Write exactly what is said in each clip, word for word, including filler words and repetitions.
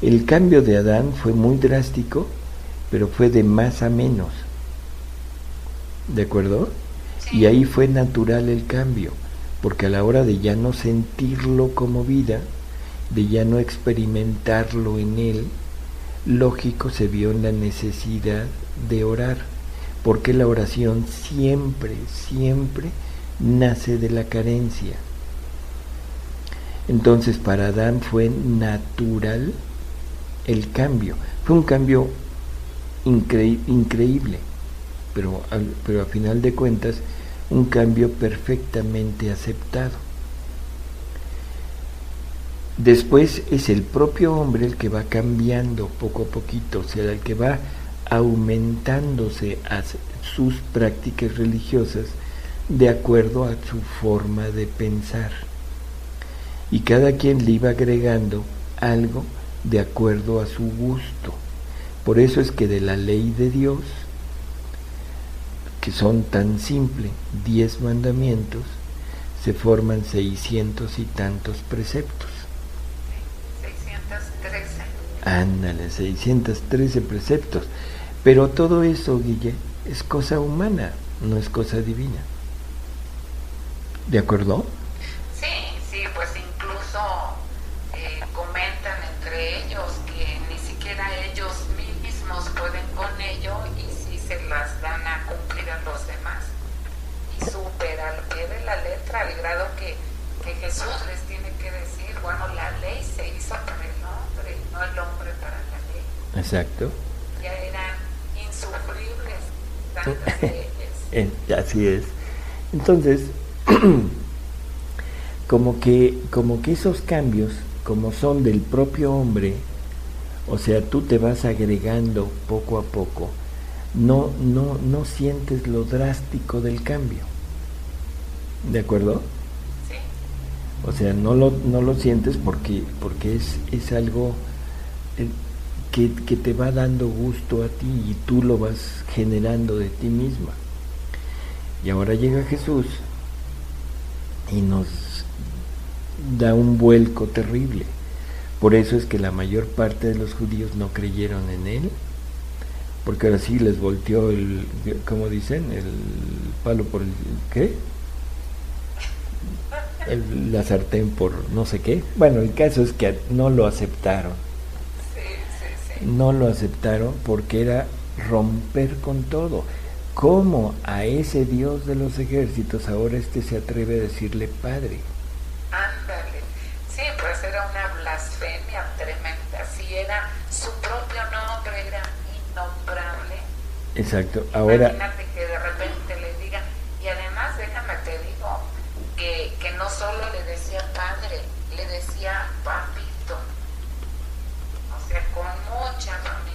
El cambio de Adán fue muy drástico, pero fue de más a menos. ¿De acuerdo? Sí. Y ahí fue natural el cambio, porque a la hora de ya no sentirlo como vida, de ya no experimentarlo en él, lógico se vio en la necesidad de orar, porque la oración siempre, siempre nace de la carencia. Entonces para Adán fue natural el cambio, fue un cambio incre- increíble, pero, al, pero a final de cuentas un cambio perfectamente aceptado. Después es el propio hombre el que va cambiando poco a poquito, o sea, el que va aumentándose a sus prácticas religiosas de acuerdo a su forma de pensar. Y cada quien le iba agregando algo de acuerdo a su gusto. Por eso es que de la ley de Dios, que son tan simples, diez mandamientos, se forman seiscientos y tantos preceptos. seiscientos trece. Ándale, seiscientos trece preceptos. Pero todo eso, Guille, es cosa humana, no es cosa divina. ¿De acuerdo? Sí, sí, pues incluso eh, comentan entre ellos que ni siquiera ellos mismos pueden con ello y sí se las dan a cumplir a los demás. Y súper al pie de la letra, al grado que, que Jesús les tiene que decir, bueno, la ley se hizo para el hombre, no el hombre para la ley. Exacto. Ya eran insufribles tantas leyes. Así es. Entonces, como que, como que esos cambios, como son del propio hombre, o sea, tú te vas agregando poco a poco, no, no, no sientes lo drástico del cambio. ¿De acuerdo? Sí. O sea, no lo, no lo sientes porque, porque es, es algo eh, que, que te va dando gusto a ti y tú lo vas generando de ti misma. Y ahora llega Jesús y nos da un vuelco terrible. Por eso es que la mayor parte de los judíos no creyeron en él, porque ahora sí les volteó el, ¿cómo dicen? El palo por el, ¿qué? El, la sartén por no sé qué. Bueno, el caso es que no lo aceptaron. Sí, sí, sí. No lo aceptaron porque era romper con todo. ¿Cómo a ese Dios de los ejércitos ahora este se atreve a decirle Padre? Ándale. Sí, pues era una blasfemia tremenda. Si era su propio nombre, era innombrable. Exacto. Ahora, imagínate que de repente le digan, y además déjame te digo, que, que no solo le decía Padre, le decía Papito. O sea, con mucha familiaridad.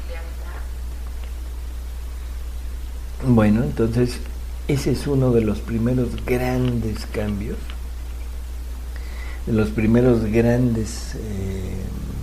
bueno, entonces ese es uno de los primeros grandes cambios, de los primeros grandes eh,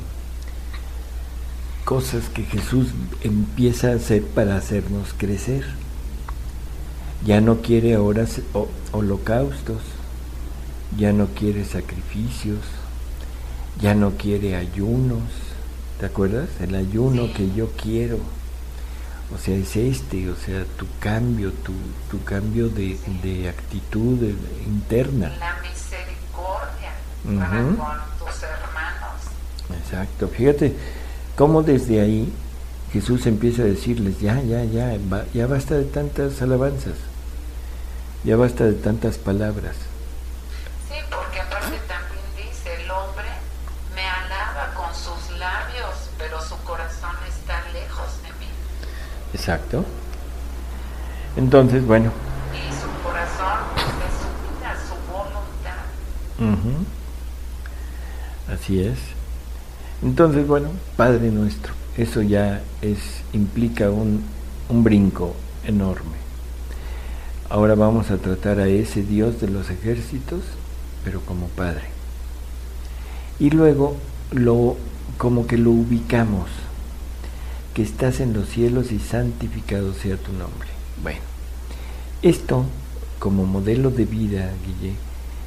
cosas que Jesús empieza a hacer para hacernos crecer. Ya no quiere ahora holocaustos, ya no quiere sacrificios, ya no quiere ayunos. ¿Te acuerdas? El ayuno sí. que yo quiero. O sea, es este, o sea, tu cambio, tu, tu cambio de, sí. de actitud de, de, interna. La misericordia uh-huh. para con tus hermanos. Exacto. Fíjate cómo desde ahí Jesús empieza a decirles, ya, ya, ya, va, ya basta de tantas alabanzas, ya basta de tantas palabras. Sí, porque aparte también dice, el hombre me alaba con sus labios, pero su corazón está lejos de mí. Exacto. Entonces, bueno. Y su corazón es su vida, su voluntad. Uh-huh. Así es. Entonces, bueno, Padre nuestro, eso ya es implica un, un brinco enorme. Ahora vamos a tratar a ese Dios de los ejércitos, pero como Padre. Y luego lo como que lo ubicamos, que estás en los cielos y santificado sea tu nombre. Bueno, esto como modelo de vida, Guille,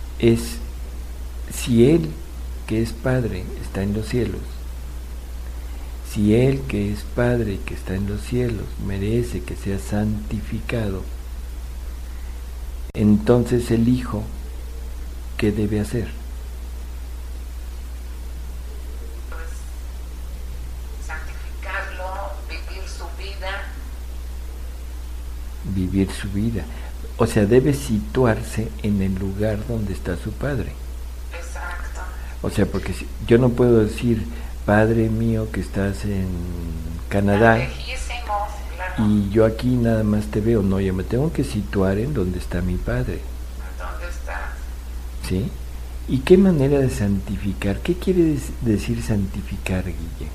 es si Él, que es Padre, está en los cielos, si Él, que es Padre, que está en los cielos, merece que sea santificado, entonces el Hijo, ¿qué debe hacer? Pues santificarlo, vivir su vida. Vivir su vida. O sea, debe situarse en el lugar donde está su Padre. Exacto. O sea, porque si, yo no puedo decir, Padre mío que estás en Canadá, lejísimos, claro, y yo aquí nada más te veo. No, yo me tengo que situar en donde está mi Padre. ¿dónde estás? ¿Sí? ¿Y qué manera de santificar? ¿Qué quiere des- decir santificar, Guille?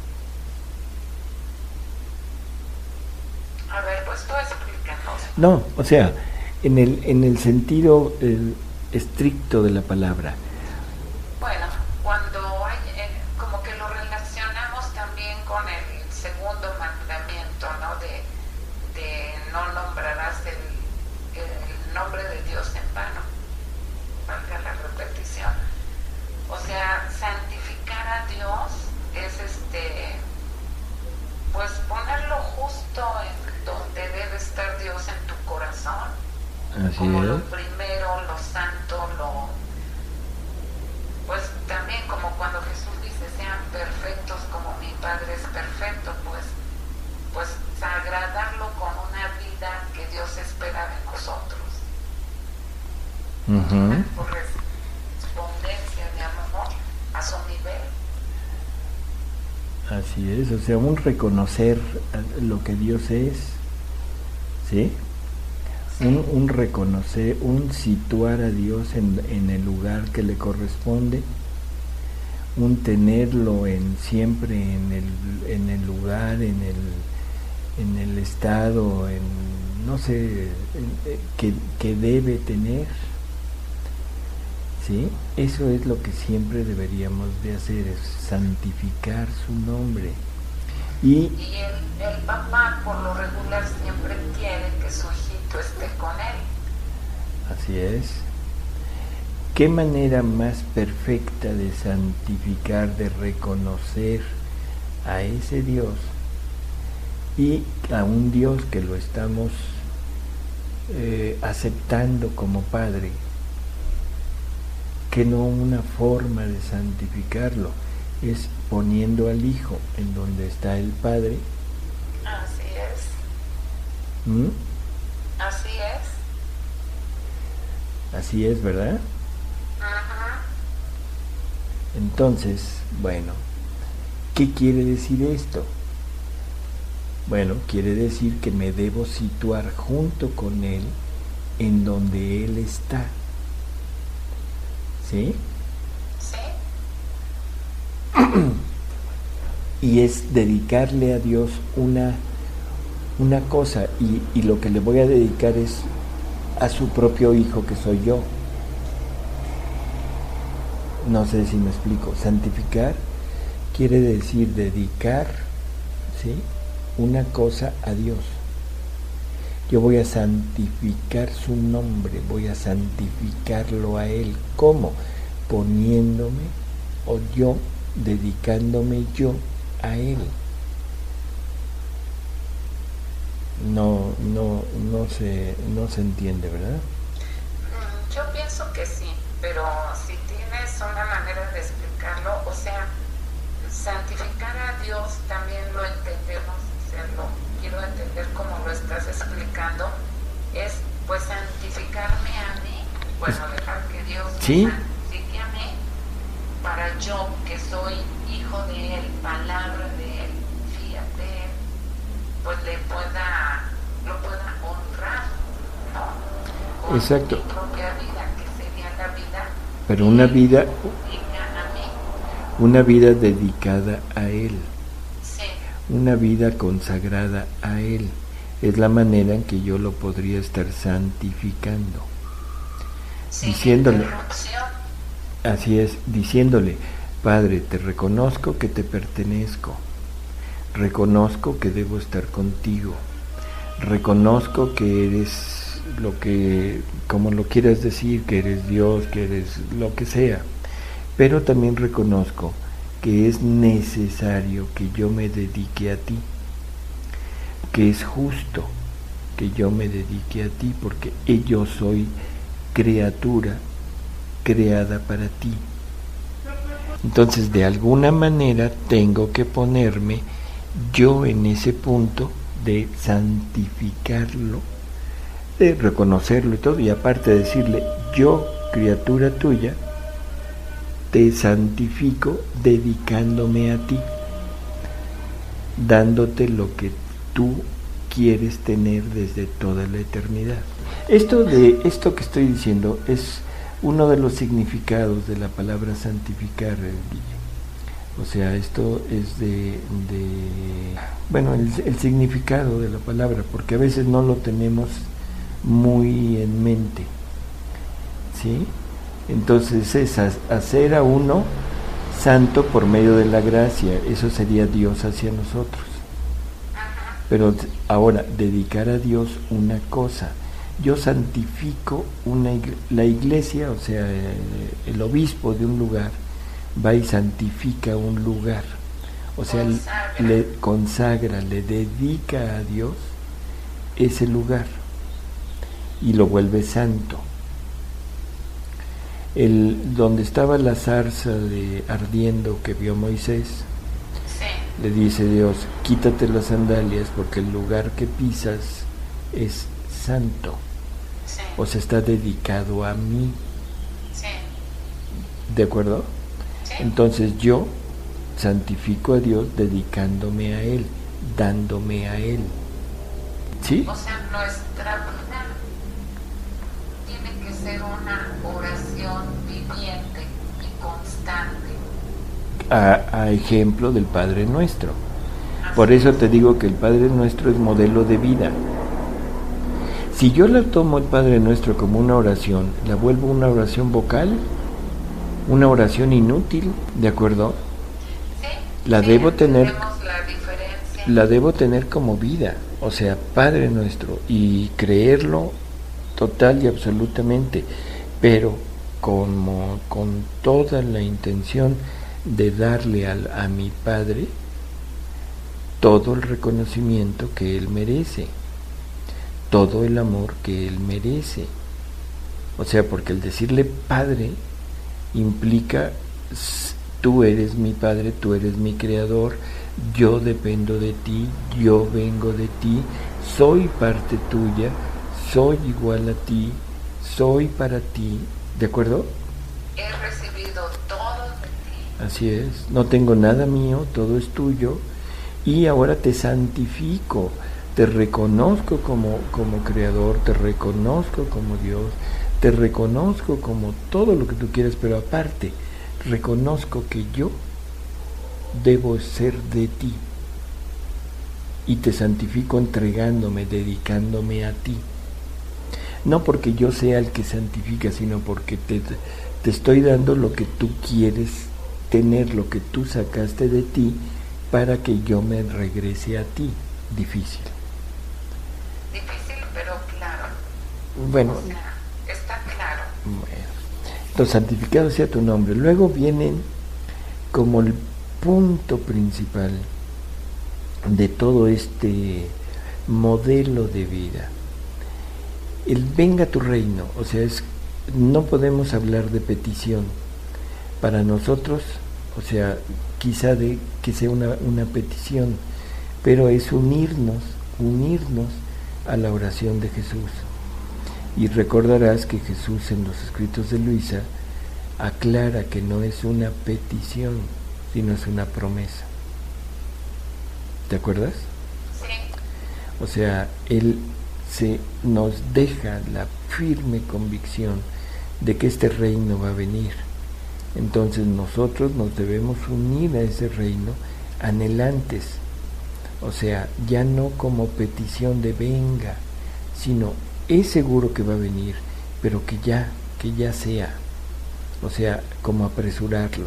A ver, pues tú explícanos. No, o sea, en el, en el sentido eh, estricto de la palabra. Bueno, cuando hay, eh, como que lo relacionamos también con el segundo mandamiento, ¿no? De, de no nombrarás el, el nombre de Dios en vano, valga la repetición. O sea, santificar a Dios es este, pues ponerlo justo en donde debe estar Dios en tu corazón. Así Como lo es. primero, lo santo, lo... Pues también como cuando Jesús dice, sean perfectos como mi Padre es perfecto, pues, pues agradarlo con una vida que Dios espera de nosotros. Ujú. Correspondencia de amor a su nivel. Así es, o sea, un reconocer lo que Dios es, ¿sí? Sí. Un, un reconocer, un situar a Dios en, en el lugar que le corresponde, un tenerlo en siempre en el, en el lugar, en el, en el estado, en no sé, en, que, que debe tener, ¿sí? Eso es lo que siempre deberíamos de hacer, es santificar su nombre. Y, Y el, el papá por lo regular siempre quiere que su hijito esté con él. así es. ¿Qué manera más perfecta de santificar, de reconocer a ese Dios y a un Dios que lo estamos eh, aceptando como Padre, que no una forma de santificarlo es poniendo al Hijo en donde está el Padre? Así es. ¿Mm? Así es. Así es, ¿verdad? Ajá. Entonces, bueno, ¿qué quiere decir esto? Bueno, quiere decir que me debo situar junto con Él en donde Él está. ¿Sí? Sí. Y es dedicarle a Dios una, una cosa, y, y lo que le voy a dedicar es a su propio Hijo, que soy yo. No sé si me explico. Santificar quiere decir dedicar, ¿sí?, una cosa a Dios. Yo voy a santificar su nombre, voy a santificarlo a Él. ¿Cómo? Poniéndome, o yo, dedicándome yo a Él. No, no, no se, no se entiende, ¿verdad? Yo pienso que sí, pero si tienes una manera de explicarlo, o sea, santificar a Dios también lo entendemos, o sea, lo quiero entender como lo estás explicando, es pues santificarme a mí, bueno, dejar que Dios ¿Sí? me santifique a mí, para yo, que soy hijo de Él, palabra de Él, fiat de Él, pues le pueda, lo pueda honrar, ¿no? Con Exacto. mi propia vida, que sería la vida. Pero una vida, A mí. una vida dedicada a Él, Sí. una vida consagrada a Él. Es la manera en que yo lo podría estar santificando. Sin Diciéndole, interrupción. así es, diciéndole, Padre, te reconozco que te pertenezco, reconozco que debo estar contigo, reconozco que eres lo que, como lo quieras decir, que eres Dios, que eres lo que sea, pero también reconozco que es necesario que yo me dedique a ti, que es justo que yo me dedique a ti, porque yo soy criatura creada para ti. Entonces, de alguna manera tengo que ponerme yo en ese punto de santificarlo, de reconocerlo y todo, y aparte de decirle, yo, criatura tuya, te santifico dedicándome a ti, dándote lo que tú quieres tener desde toda la eternidad. Esto de esto que estoy diciendo es uno de los significados de la palabra santificar, Guille. O sea, esto es de, de bueno, el, el significado de la palabra, porque a veces no lo tenemos muy en mente, ¿sí? Entonces es hacer a uno santo por medio de la gracia, eso sería Dios hacia nosotros. Pero ahora, dedicar a Dios una cosa, yo santifico una igle- la iglesia, o sea, el obispo de un lugar va y santifica un lugar, o sea, consagra. le consagra, le dedica a Dios ese lugar y lo vuelve santo. El, donde estaba la zarza de ardiendo que vio Moisés, sí. Le dice Dios, quítate las sandalias porque el lugar que pisas es santo, sí. O sea, está dedicado a mí, sí. ¿De acuerdo? Sí. Entonces yo santifico a Dios dedicándome a Él, dándome a Él, ¿sí? O sea, nuestra vida tiene que ser una oración viviente y constante. A, a ejemplo del Padre Nuestro. Por eso te digo que el Padre Nuestro es modelo de vida. Si yo la tomo el Padre Nuestro como una oración, la vuelvo una oración vocal, una oración inútil, ¿de acuerdo? Sí, la sí, debo tener, la diferencia. La debo tener como vida, o sea, Padre Nuestro, y creerlo total y absolutamente, pero como con toda la intención de darle al, a mi Padre todo el reconocimiento que Él merece, todo el amor que Él merece. O sea, porque el decirle Padre implica, tú eres mi Padre, tú eres mi Creador, yo dependo de ti, yo vengo de ti, soy parte tuya, soy igual a ti, soy para ti, ¿de acuerdo? He recibido todo de ti. Así es, no tengo nada mío, todo es tuyo, y ahora te santifico, te reconozco como, como Creador, te reconozco como Dios, te reconozco como todo lo que tú quieras, pero aparte, reconozco que yo debo ser de ti, y te santifico entregándome, dedicándome a ti. No porque yo sea el que santifica, sino porque te, te estoy dando lo que tú quieres tener, lo que tú sacaste de ti, para que yo me regrese a ti. Difícil. Difícil, pero claro. Bueno. O sea, está claro. Bueno. Entonces, santificado sea tu nombre. Luego vienen como el punto principal de todo este modelo de vida, el venga tu reino. O sea, es, no podemos hablar de petición para nosotros, o sea, quizá de que sea una, una petición, pero es unirnos, unirnos a la oración de Jesús. Y recordarás que Jesús en los escritos de Luisa aclara que no es una petición, sino es una promesa. ¿Te acuerdas? Sí. O sea, Él se nos deja la firme convicción de que este reino va a venir. Entonces nosotros nos debemos unir a ese reino anhelantes. O sea, ya no como petición de venga, sino es seguro que va a venir, pero que ya, que ya sea. O sea, como apresurarlo.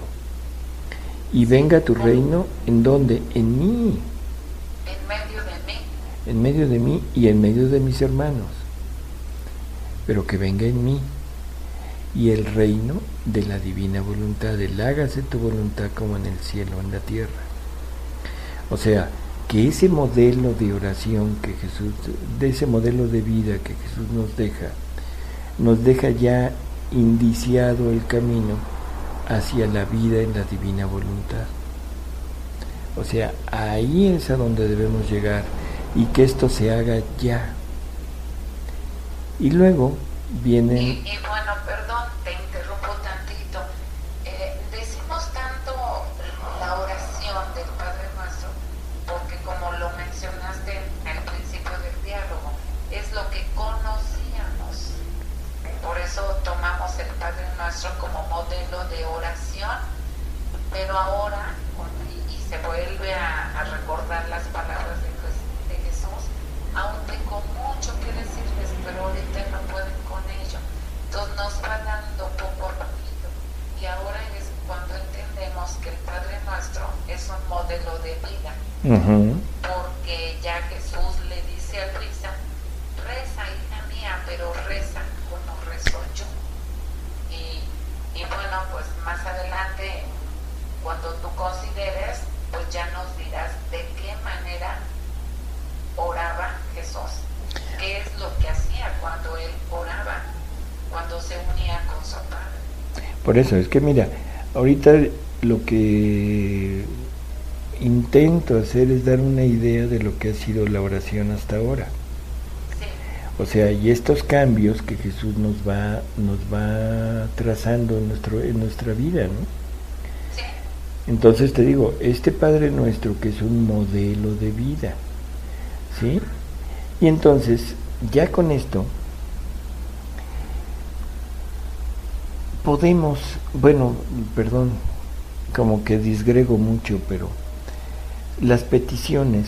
Y venga tu reino, ¿en dónde? En mí. En medio de mí. En medio de mí y en medio de mis hermanos. Pero que venga en mí. y el reino de la divina voluntad, el hágase tu voluntad como en el cielo, en la tierra. O sea, que ese modelo de oración que Jesús, de ese modelo de vida que Jesús nos deja, nos deja ya indiciado el camino hacia la vida en la divina voluntad. O sea, ahí es a donde debemos llegar, y que esto se haga ya. Y luego vienen... Y, y bueno, perdón, te interrumpo tantito. Eh, decimos tanto la oración del Padre Nuestro, porque como lo mencionaste al principio del diálogo, es lo que conocíamos. Por eso tomamos el Padre Nuestro como modelo de oración, pero ahora, y, y se vuelve a, a recordar las palabras de, de Jesús, aún tengo mucho que decirles, pero ahorita no pueden con ello. Entonces nos va dando poco a poquito, y ahora es cuando entendemos que el Padre Nuestro es un modelo de vida. Uh-huh. Porque ya Jesús le dice a Luisa, reza, hija mía, pero reza como rezo yo. Y, y bueno, pues más adelante, cuando tú consideres, pues ya nos dirás de qué manera oraba Jesús, qué es lo que hacía cuando él oraba, cuando se unía con su Padre. Por eso, es que mira, ahorita lo que intento hacer es dar una idea de lo que ha sido la oración hasta ahora. Sí. O sea, y estos cambios que Jesús nos va, nos va trazando en, nuestro, en nuestra vida, ¿no? Sí. Entonces te digo, este Padre Nuestro que es un modelo de vida, ¿sí? Y entonces, ya con esto, podemos, bueno, perdón, como que disgrego mucho, pero las peticiones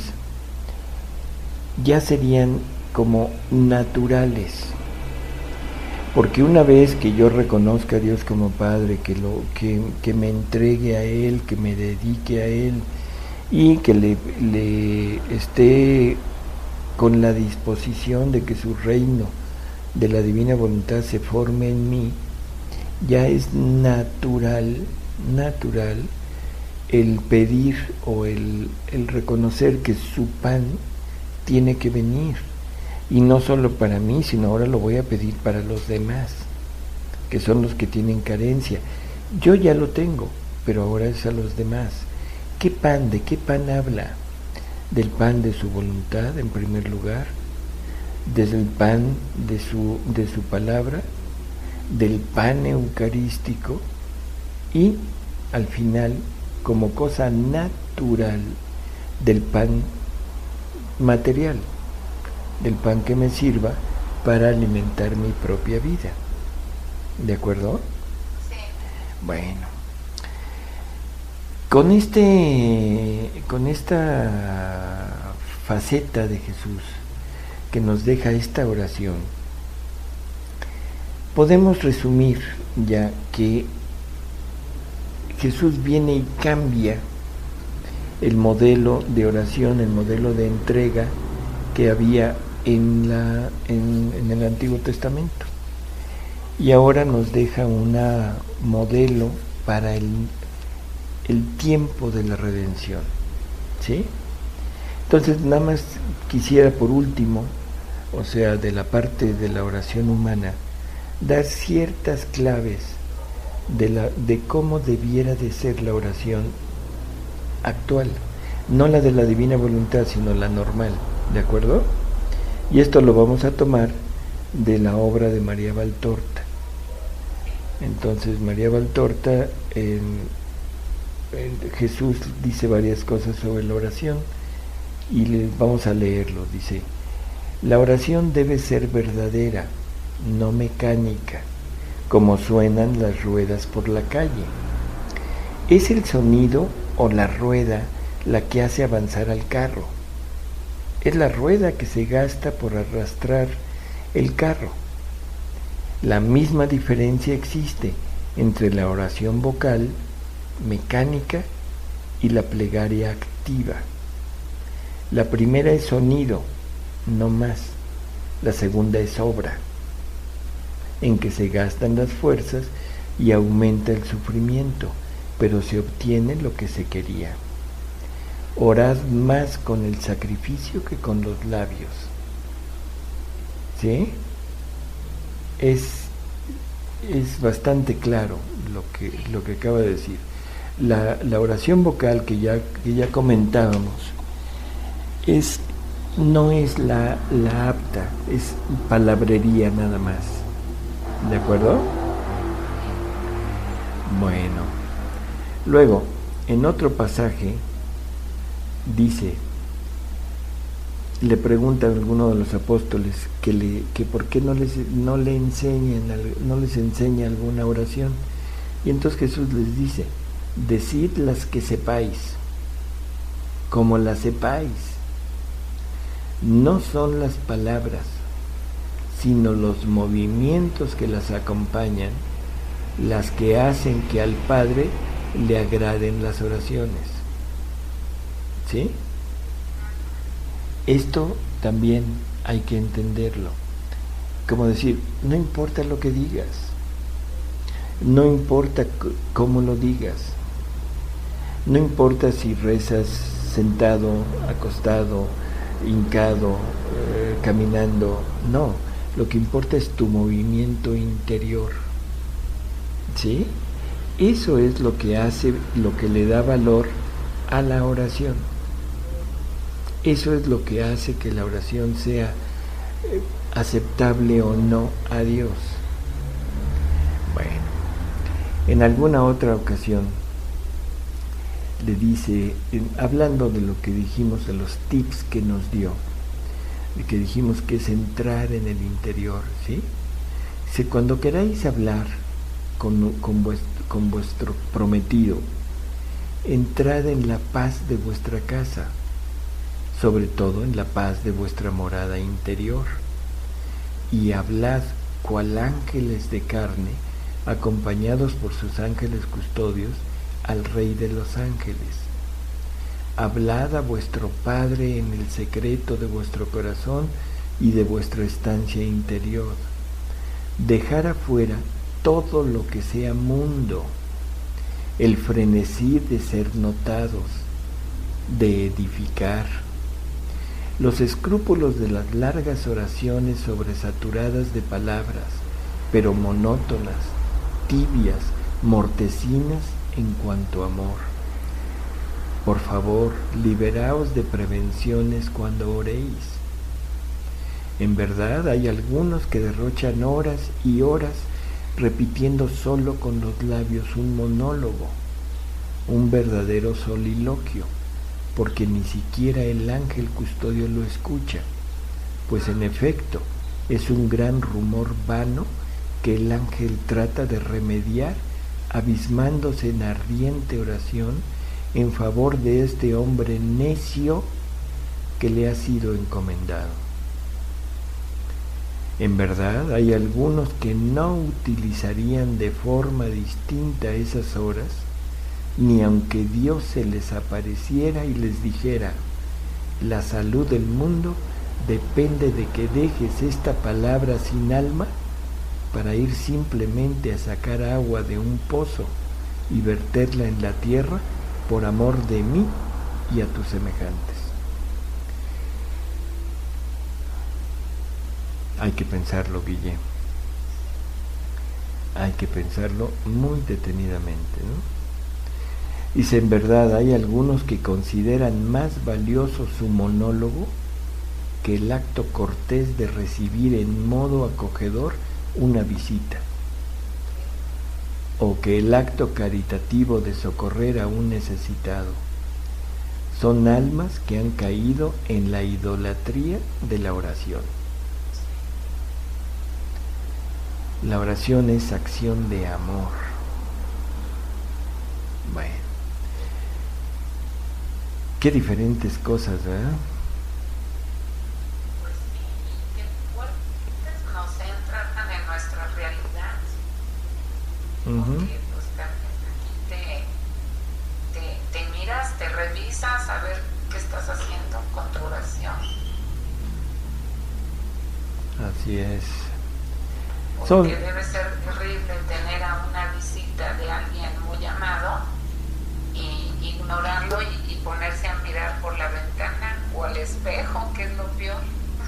ya serían como naturales, porque una vez que yo reconozca a Dios como Padre, que, lo, que, que me entregue a Él, que me dedique a Él, y que le, le esté con la disposición de que su reino de la divina voluntad se forme en mí, ya es natural, natural el pedir o el, el reconocer que su pan tiene que venir, y no solo para mí, sino ahora lo voy a pedir para los demás, que son los que tienen carencia. Yo ya lo tengo, pero ahora es a los demás. ¿Qué pan? ¿De qué pan habla? Del pan de su voluntad, en primer lugar, desde el pan de su, de su palabra, del pan eucarístico, y al final, como cosa natural, del pan material, del pan que me sirva para alimentar mi propia vida. ¿De acuerdo? Sí. Bueno, con este, con esta faceta de Jesús que nos deja esta oración, podemos resumir ya que Jesús viene y cambia el modelo de oración, el modelo de entrega que había en, la, en, en el Antiguo Testamento, y ahora nos deja un modelo para el, el tiempo de la redención, ¿sí? Entonces nada más quisiera por último, o sea, de la parte de la oración humana, dar ciertas claves de, la, de cómo debiera de ser la oración actual, no la de la divina voluntad, sino la normal, ¿de acuerdo? Y esto lo vamos a tomar de la obra de María Valtorta. Entonces María Valtorta, en, en Jesús dice varias cosas sobre la oración, y les vamos a leerlo. Dice: la oración debe ser verdadera, no mecánica, como suenan las ruedas por la calle. Es el sonido o la rueda la que hace avanzar al carro. Es la rueda que se gasta por arrastrar el carro. La misma diferencia existe entre la oración vocal, mecánica, y la plegaria activa. La primera es sonido, no más. La segunda es obra. en que se gastan las fuerzas y aumenta el sufrimiento, pero se obtiene lo que se quería. Orad más con el sacrificio que con los labios. ¿Sí? Es, es bastante claro lo que, lo que acaba de decir. La, la oración vocal que ya, que ya comentábamos es, no es la, la apta, es palabrería nada más. ¿De acuerdo? Bueno. Luego, en otro pasaje, dice, le pregunta a alguno de los apóstoles que, le, que por qué no les, no le enseñan, no les enseña alguna oración. Y entonces Jesús les dice, decid las que sepáis, como las sepáis. No son las palabras, sino los movimientos que las acompañan, las que hacen que al Padre le agraden las oraciones. ¿Sí? Esto también hay que entenderlo. Como decir, no importa lo que digas, no importa c- cómo lo digas, no importa si rezas sentado, acostado, hincado, eh, caminando, no, lo que importa es tu movimiento interior. ¿Sí? Eso es lo que hace, lo que le da valor a la oración. Eso es lo que hace que la oración sea eh, aceptable o no a Dios. Bueno, en alguna otra ocasión le dice, en, hablando de lo que dijimos, de los tips que nos dio, de que dijimos que es entrar en el interior, ¿sí? Dice, cuando queráis hablar con, con, vuestro, con vuestro prometido, entrad en la paz de vuestra casa, sobre todo en la paz de vuestra morada interior, y hablad cual ángeles de carne, acompañados por sus ángeles custodios, al Rey de los ángeles. Hablad a vuestro Padre en el secreto de vuestro corazón y de vuestra estancia interior. Dejar afuera todo lo que sea mundo, el frenesí de ser notados, de edificar, los escrúpulos de las largas oraciones sobresaturadas de palabras, pero monótonas, tibias, mortecinas en cuanto a amor. Por favor, liberaos de prevenciones cuando oréis. En verdad hay algunos que derrochan horas y horas repitiendo solo con los labios un monólogo, un verdadero soliloquio, porque ni siquiera el ángel custodio lo escucha, pues en efecto es un gran rumor vano que el ángel trata de remediar abismándose en ardiente oración en favor de este hombre necio que le ha sido encomendado. En verdad hay algunos que no utilizarían de forma distinta esas horas, ni aunque Dios se les apareciera y les dijera, la salud del mundo depende de que dejes esta palabra sin alma para ir simplemente a sacar agua de un pozo y verterla en la tierra por amor de mí y a tus semejantes. Hay que pensarlo, Guille. Hay que pensarlo muy detenidamente, ¿no? Dice, en verdad hay algunos que consideran más valioso su monólogo que el acto cortés de recibir en modo acogedor una visita, o que el acto caritativo de socorrer a un necesitado. Son almas que han caído en la idolatría de la oración. La oración es acción de amor. Bueno, qué diferentes cosas, ¿verdad? Pues sí, qué fuertes nos entran en nuestra realidad. Uh-huh. Porque pues aquí te, te, te miras, te revisas a ver qué estás haciendo con tu oración. Así es. porque Son... debe ser terrible tener a una visita de alguien muy amado y ignorarlo y, y ponerse a mirar por la ventana o al espejo, que es lo peor.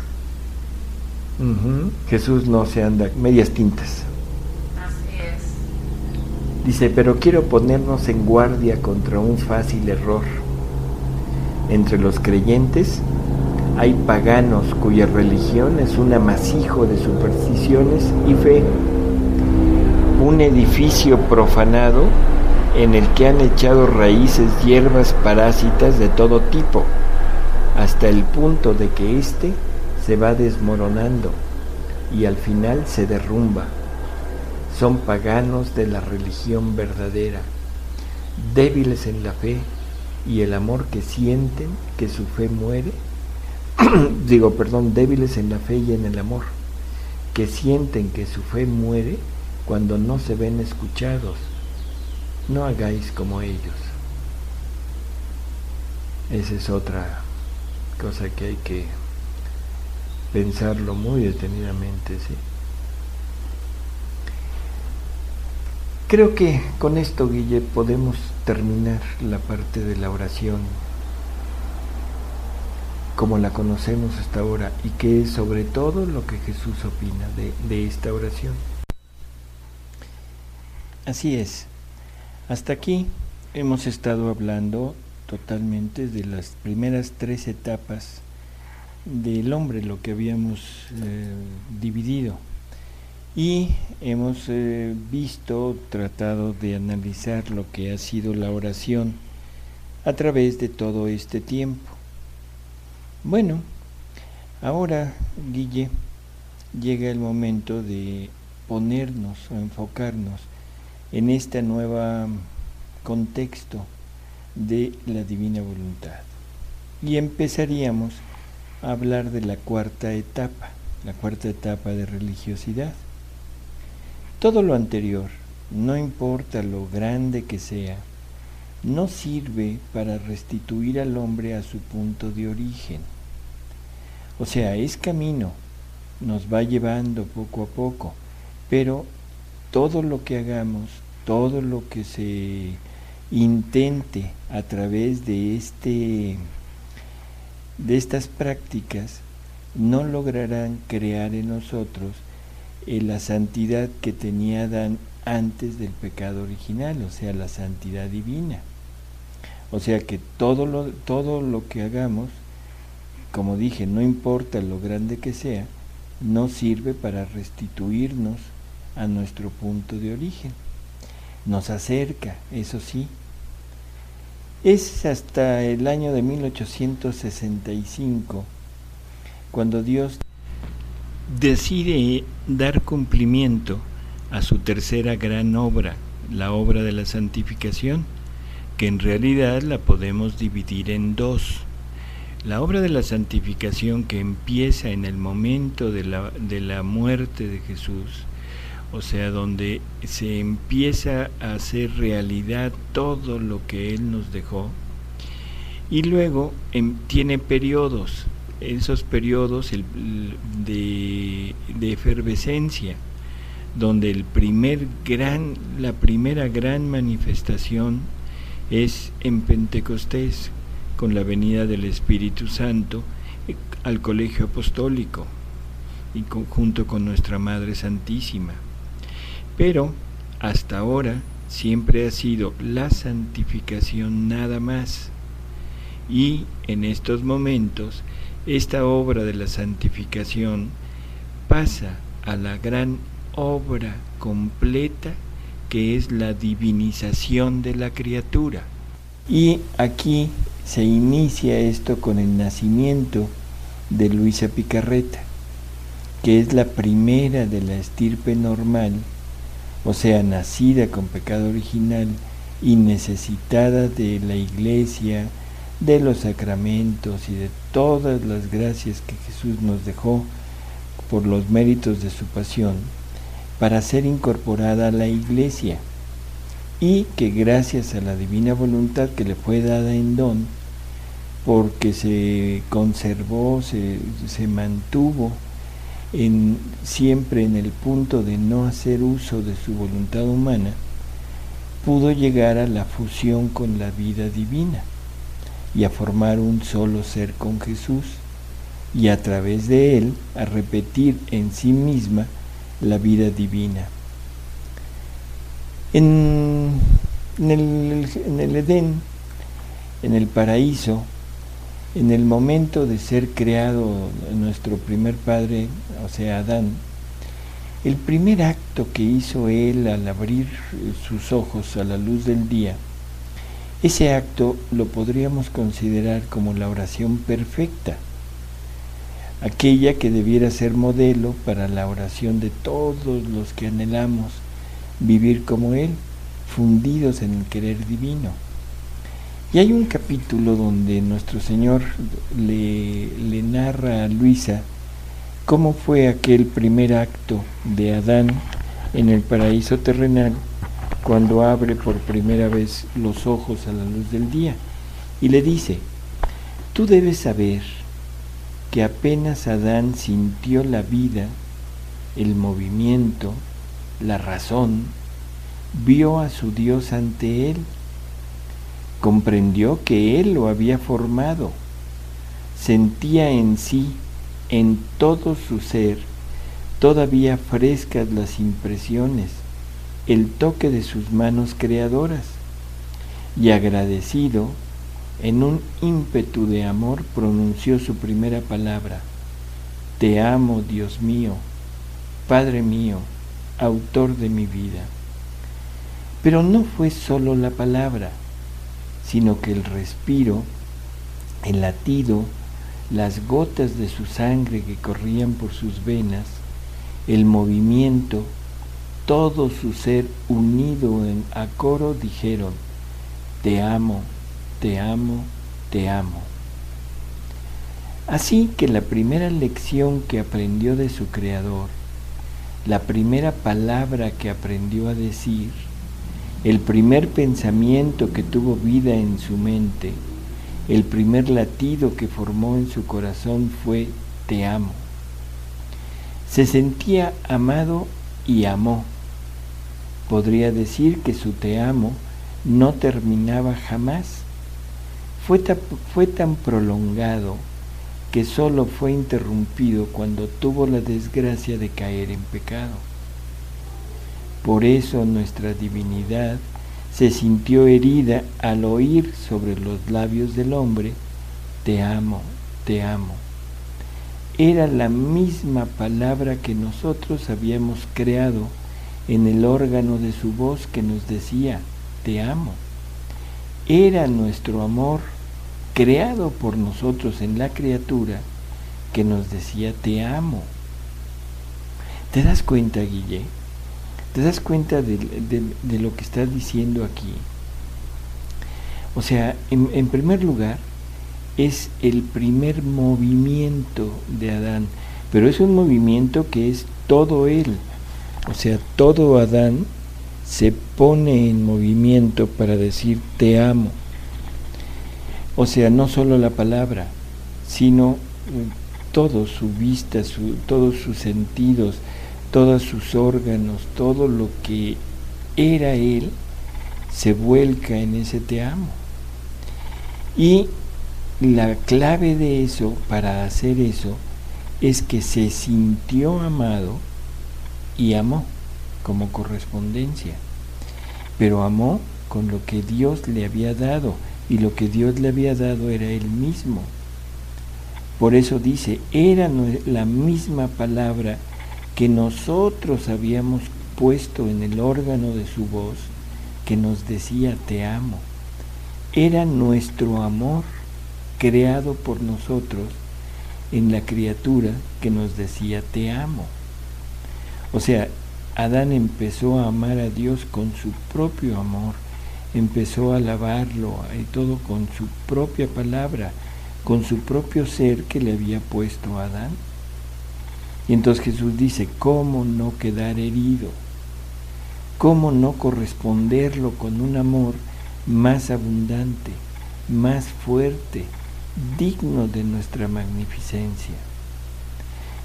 Uh-huh. Jesús no se anda medias tintas. Así es. Dice, pero quiero ponernos en guardia contra un fácil error. Entre los creyentes hay paganos cuya religión es un amasijo de supersticiones y fe, un edificio profanado en el que han echado raíces hierbas parásitas de todo tipo, hasta el punto de que éste se va desmoronando y al final se derrumba. Son paganos de la religión verdadera, débiles en la fe y el amor que sienten que su fe muere, digo, perdón, débiles en la fe y en el amor, que sienten que su fe muere cuando no se ven escuchados. No hagáis como ellos. Esa es otra cosa que hay que pensarlo muy detenidamente, ¿sí? Creo que con esto, Guille, podemos terminar la parte de la oración como la conocemos hasta ahora, y que es sobre todo lo que Jesús opina de, de esta oración. Así es. Hasta aquí hemos estado hablando totalmente de las primeras tres etapas del hombre, lo que habíamos eh, dividido. Y hemos eh, visto, tratado de analizar lo que ha sido la oración a través de todo este tiempo. Bueno, ahora, Guille, llega el momento de ponernos o enfocarnos en este nuevo contexto de la divina voluntad. Y empezaríamos a hablar de la cuarta etapa, la cuarta etapa de religiosidad. Todo lo anterior, no importa lo grande que sea, no sirve para restituir al hombre a su punto de origen. O sea, es camino, nos va llevando poco a poco, pero todo lo que hagamos, todo lo que se intente a través de este de estas prácticas no lograrán crear en nosotros eh, la santidad que tenía Adán antes del pecado original, o sea, la santidad divina. O sea que todo lo, todo lo que hagamos, como dije, no importa lo grande que sea, no sirve para restituirnos a nuestro punto de origen. Nos acerca, eso sí. Es hasta el año de mil ochocientos sesenta y cinco cuando Dios decide dar cumplimiento a su tercera gran obra, la obra de la santificación, que en realidad la podemos dividir en dos. La obra de la santificación, que empieza en el momento de la, de la muerte de Jesús, o sea, donde se empieza a hacer realidad todo lo que Él nos dejó, y luego en, tiene periodos, esos periodos el, de, de efervescencia, donde el primer gran, la primera gran manifestación es en Pentecostés, con la venida del Espíritu Santo al colegio apostólico y con, junto con nuestra Madre Santísima. Pero hasta ahora siempre ha sido la santificación nada más, y en estos momentos esta obra de la santificación pasa a la gran obra completa, que es la divinización de la criatura. Y aquí se inicia esto con el nacimiento de Luisa Picarreta, que es la primera de la estirpe normal, o sea, nacida con pecado original y necesitada de la Iglesia, de los sacramentos y de todas las gracias que Jesús nos dejó por los méritos de su pasión, para ser incorporada a la Iglesia, y que gracias a la divina voluntad que le fue dada en don, porque se conservó, se, se mantuvo en, siempre en el punto de no hacer uso de su voluntad humana, pudo llegar a la fusión con la vida divina y a formar un solo ser con Jesús, y a través de él a repetir en sí misma la vida divina. En, en, el, en el Edén, en el paraíso, en el momento de ser creado nuestro primer padre, o sea, Adán, el primer acto que hizo él al abrir sus ojos a la luz del día, ese acto lo podríamos considerar como la oración perfecta, aquella que debiera ser modelo para la oración de todos los que anhelamos vivir como él, fundidos en el querer divino. Y hay un capítulo donde nuestro Señor le, le narra a Luisa cómo fue aquel primer acto de Adán en el paraíso terrenal, cuando abre por primera vez los ojos a la luz del día, y le dice: tú debes saber que apenas Adán sintió la vida, el movimiento, la razón, vio a su Dios ante él, comprendió que él lo había formado, sentía en sí, en todo su ser, todavía frescas las impresiones, el toque de sus manos creadoras, y agradecido, en un ímpetu de amor, pronunció su primera palabra: te amo, Dios mío, Padre mío, autor de mi vida. Pero no fue solo la palabra, sino que el respiro, el latido, las gotas de su sangre que corrían por sus venas, el movimiento, todo su ser unido en, a coro dijeron: te amo, te amo, te amo. Así que la primera lección que aprendió de su Creador, la primera palabra que aprendió a decir, el primer pensamiento que tuvo vida en su mente, el primer latido que formó en su corazón fue: te amo. Se sentía amado y amó. Podría decir que su te amo no terminaba jamás. Fue tan, fue tan prolongado que solo fue interrumpido cuando tuvo la desgracia de caer en pecado. Por eso nuestra divinidad se sintió herida al oír sobre los labios del hombre: te amo, te amo. Era la misma palabra que nosotros habíamos creado en el órgano de su voz que nos decía: te amo. Era nuestro amor creado por nosotros en la criatura que nos decía: te amo. ¿Te das cuenta, Guille? ¿Te das cuenta de, de, de lo que estás diciendo aquí? O sea, en, en primer lugar, es el primer movimiento de Adán, pero es un movimiento que es todo él. O sea, todo Adán se pone en movimiento para decir: te amo. O sea, no solo la palabra, sino todo, su vista, su, todos sus sentidos, todos sus órganos, todo lo que era él, se vuelca en ese te amo. Y la clave de eso, para hacer eso, es que se sintió amado y amó como correspondencia, pero amó con lo que Dios le había dado, y lo que Dios le había dado era él mismo. Por eso dice: era la misma palabra que nosotros habíamos puesto en el órgano de su voz, que nos decía: te amo. Era nuestro amor creado por nosotros en la criatura que nos decía: te amo. O sea, Adán empezó a amar a Dios con su propio amor, empezó a alabarlo y todo con su propia palabra, con su propio ser que le había puesto a Adán. Y entonces Jesús dice: ¿cómo no quedar herido? ¿Cómo no corresponderlo con un amor más abundante, más fuerte, digno de nuestra magnificencia?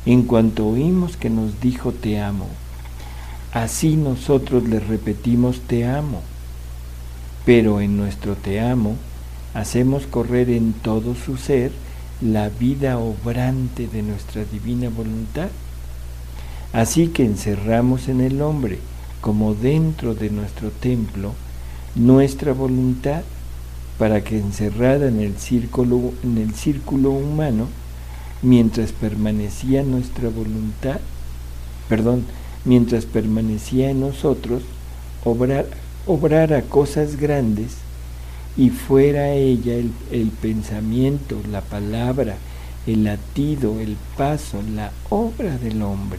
En cuanto oímos que nos dijo te amo, así nosotros le repetimos te amo. Pero en nuestro te amo hacemos correr en todo su ser la vida obrante de nuestra divina voluntad. Así que encerramos en el hombre, como dentro de nuestro templo, nuestra voluntad, para que encerrada en el círculo, en el círculo humano, mientras permanecía nuestra voluntad, perdón, mientras permanecía en nosotros, obrar, obrara cosas grandes, y fuera ella el, el pensamiento, la palabra, el latido, el paso, la obra del hombre.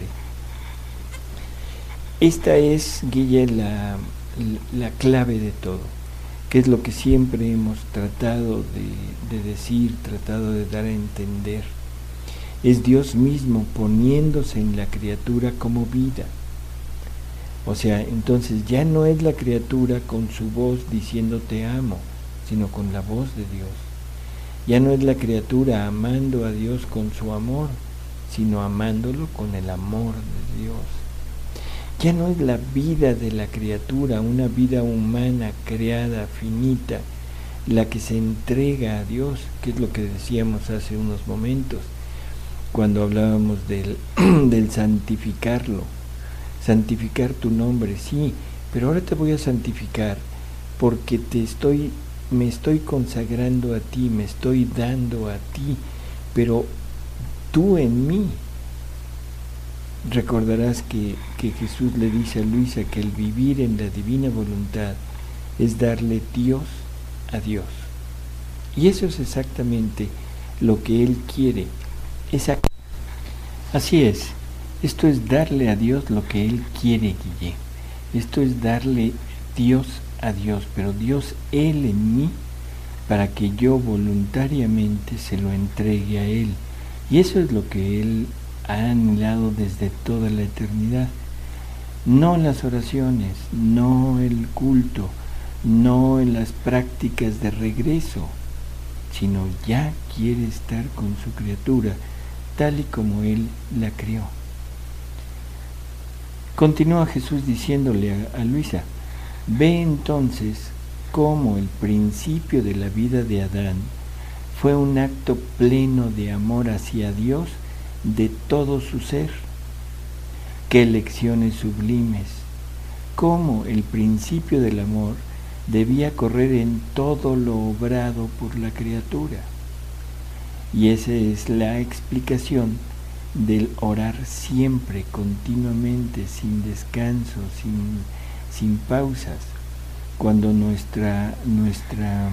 Esta es, Guille, la, la clave de todo, que es lo que siempre hemos tratado de, de decir, tratado de dar a entender. Es Dios mismo poniéndose en la criatura como vida. O sea, entonces ya no es la criatura con su voz diciendo te amo, sino con la voz de Dios. Ya no es la criatura amando a Dios con su amor, sino amándolo con el amor de Dios. Ya no es la vida de la criatura, una vida humana, creada, finita, la que se entrega a Dios, que es lo que decíamos hace unos momentos, cuando hablábamos del, del santificarlo. Santificar tu nombre, sí, pero ahora te voy a santificar porque te estoy, me estoy consagrando a ti, me estoy dando a ti, pero tú en mí. Recordarás que, que Jesús le dice a Luisa que el vivir en la divina voluntad es darle Dios a Dios. Y eso es exactamente lo que Él quiere. Exact- Así es, esto es darle a Dios lo que Él quiere, Guille. Esto es darle Dios a Dios, pero Dios Él en mí, para que yo voluntariamente se lo entregue a Él. Y eso es lo que Él ha anhelado desde toda la eternidad. No las oraciones, no el culto, no en las prácticas de regreso, sino ya quiere estar con su criatura tal y como Él la crió. Continúa Jesús diciéndole a, a Luisa, ve entonces cómo el principio de la vida de Adán fue un acto pleno de amor hacia Dios de todo su ser. Qué lecciones sublimes, cómo el principio del amor debía correr en todo lo obrado por la criatura. Y esa es la explicación del orar siempre, continuamente, sin descanso, sin, sin pausas, cuando nuestra, nuestra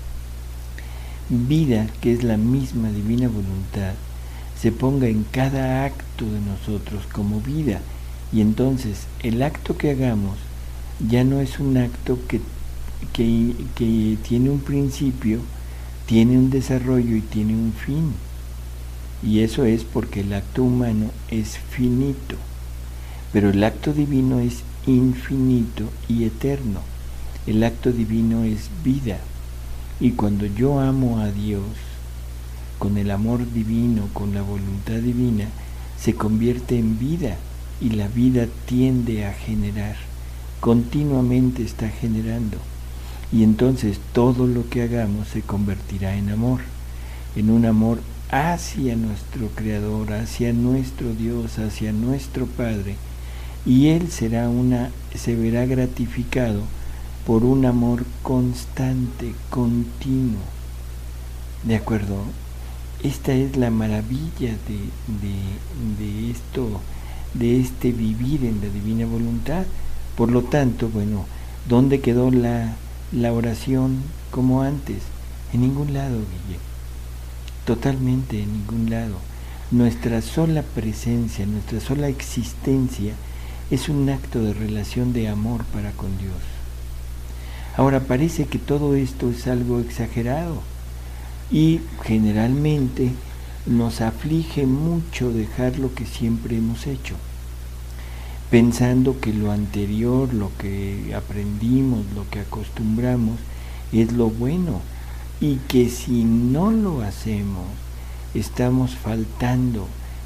vida, que es la misma divina voluntad, se ponga en cada acto de nosotros como vida, y entonces el acto que hagamos ya no es un acto que, que, que tiene un principio, tiene un desarrollo y tiene un fin. Y eso es porque el acto humano es finito, pero el acto divino es infinito y eterno. El acto divino es vida. Y cuando yo amo a Dios, con el amor divino, con la voluntad divina, se convierte en vida, y la vida tiende a generar, continuamente está generando. Y entonces todo lo que hagamos se convertirá en amor, en un amor hacia nuestro Creador, hacia nuestro Dios, hacia nuestro Padre, y Él será una, se verá gratificado por un amor constante, continuo. ¿De acuerdo? Esta es la maravilla de, de, de esto, de este vivir en la divina voluntad. Por lo tanto, bueno, ¿dónde quedó la, la oración como antes? En ningún lado, Guille. Totalmente en ningún lado. Nuestra sola presencia, nuestra sola existencia es un acto de relación de amor para con Dios. Ahora parece que todo esto es algo exagerado y generalmente nos aflige mucho dejar lo que siempre hemos hecho, pensando que lo anterior, lo que aprendimos, lo que acostumbramos es lo bueno, y que si no lo hacemos estamos faltando,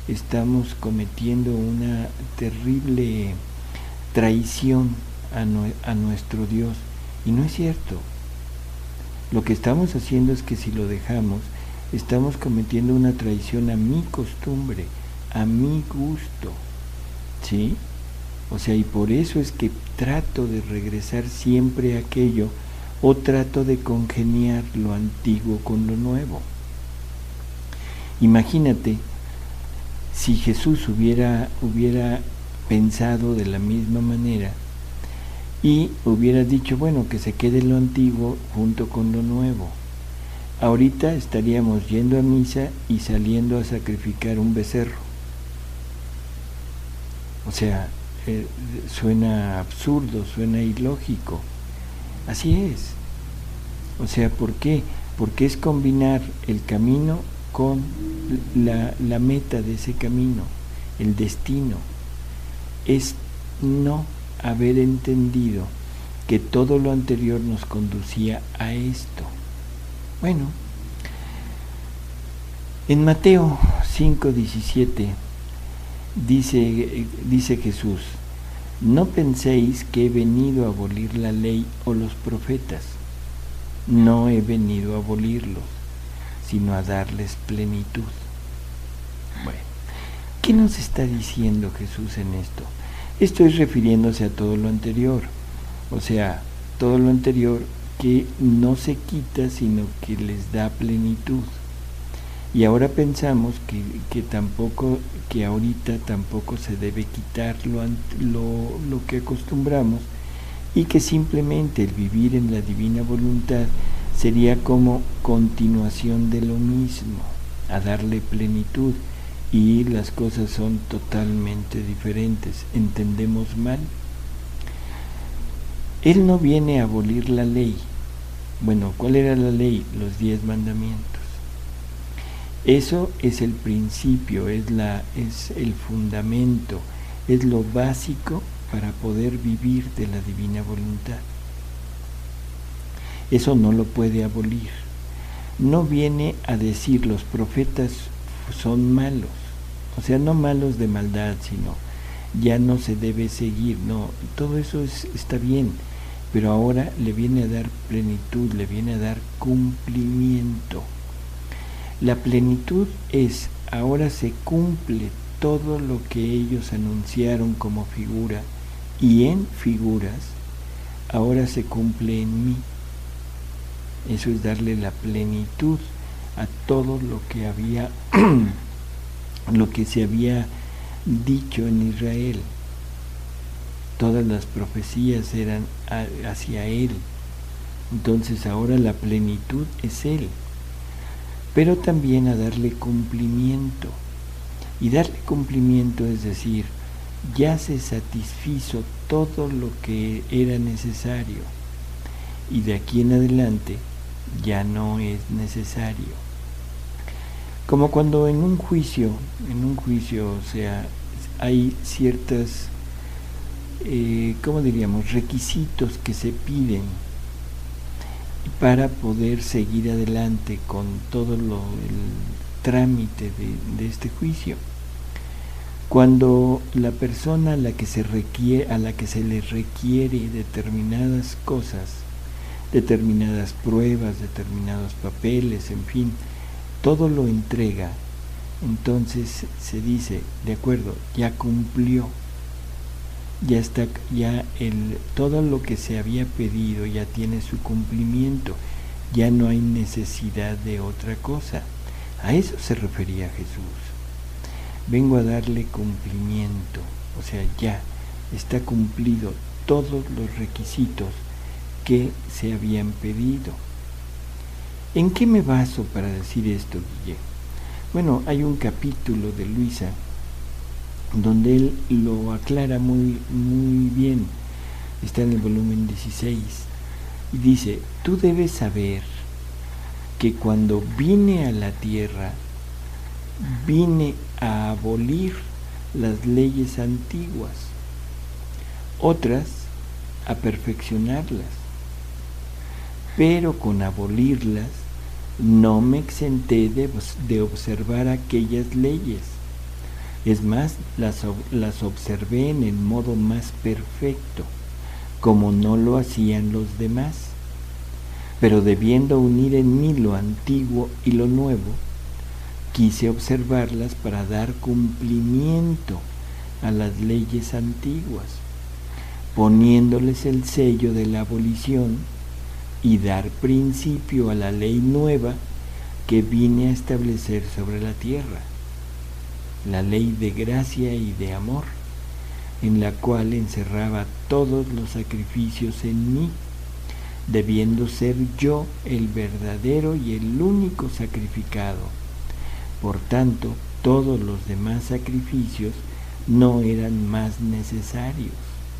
estamos cometiendo una terrible traición a, no, a nuestro Dios. Y no es cierto. Lo que estamos haciendo es que si lo dejamos, estamos cometiendo una traición a mi costumbre, a mi gusto, ¿sí? O sea, y por eso es que trato de regresar siempre a aquello, o trato de congeniar lo antiguo con lo nuevo. Imagínate si Jesús hubiera, hubiera pensado de la misma manera y hubiera dicho, bueno, que se quede lo antiguo junto con lo nuevo. Ahorita estaríamos yendo a misa y saliendo a sacrificar un becerro. O sea, eh, suena absurdo, suena ilógico. Así es. O sea, ¿por qué? Porque es combinar el camino con la, la meta de ese camino, el destino. Es no haber entendido que todo lo anterior nos conducía a esto. Bueno, en Mateo cinco diecisiete dice, dice Jesús: no penséis que he venido a abolir la ley o los profetas. No he venido a abolirlos, sino a darles plenitud. Bueno, ¿qué nos está diciendo Jesús en esto? Esto es refiriéndose a todo lo anterior, o sea, todo lo anterior que no se quita, sino que les da plenitud. Y ahora pensamos que, que tampoco, que ahorita tampoco se debe quitar lo, lo, lo que acostumbramos, y que simplemente el vivir en la divina voluntad sería como continuación de lo mismo, a darle plenitud, y las cosas son totalmente diferentes. ¿Entendemos mal? Él no viene a abolir la ley. Bueno, ¿cuál era la ley? Los diez mandamientos. Eso es el principio, es, la, es el fundamento, es lo básico para poder vivir de la divina voluntad. Eso no lo puede abolir. No viene a decir los profetas son malos, o sea, no malos de maldad, sino ya no se debe seguir. No, todo eso es, está bien, pero ahora le viene a dar plenitud, le viene a dar cumplimiento. La plenitud es, ahora se cumple todo lo que ellos anunciaron como figura, y en figuras, ahora se cumple en mí. Eso es darle la plenitud a todo lo que había, lo que se había dicho en Israel. Todas las profecías eran hacia Él. Entonces ahora la plenitud es Él. Pero también a darle cumplimiento. Y darle cumplimiento es decir, ya se satisfizo todo lo que era necesario, y de aquí en adelante ya no es necesario. Como cuando en un juicio, en un juicio, o sea, hay ciertas, eh, ¿cómo diríamos?, requisitos que se piden para poder seguir adelante con todo lo, el trámite de, de este juicio. Cuando la persona a la que se requiere, a la que se le requiere determinadas cosas, determinadas pruebas, determinados papeles, en fin, todo lo entrega, entonces se dice, de acuerdo, ya cumplió, ya está, ya el, todo lo que se había pedido ya tiene su cumplimiento, ya no hay necesidad de otra cosa. A eso se refería Jesús. Vengo a darle cumplimiento, o sea, ya está cumplido todos los requisitos que se habían pedido. ¿En qué me baso para decir esto, Guille? Bueno, hay un capítulo de Luisa donde él lo aclara muy, muy bien. Está en el volumen dieciséis y dice: tú debes saber que cuando vine a la tierra, vine a abolir las leyes antiguas, otras a perfeccionarlas, pero con abolirlas no me exenté de, de observar aquellas leyes. Es más, las, las observé en el modo más perfecto, como no lo hacían los demás. Pero debiendo unir en mí lo antiguo y lo nuevo, quise observarlas para dar cumplimiento a las leyes antiguas, poniéndoles el sello de la abolición y dar principio a la ley nueva que vine a establecer sobre la tierra, la ley de gracia y de amor, en la cual encerraba todos los sacrificios en mí, debiendo ser yo el verdadero y el único sacrificado. Por tanto, todos los demás sacrificios no eran más necesarios.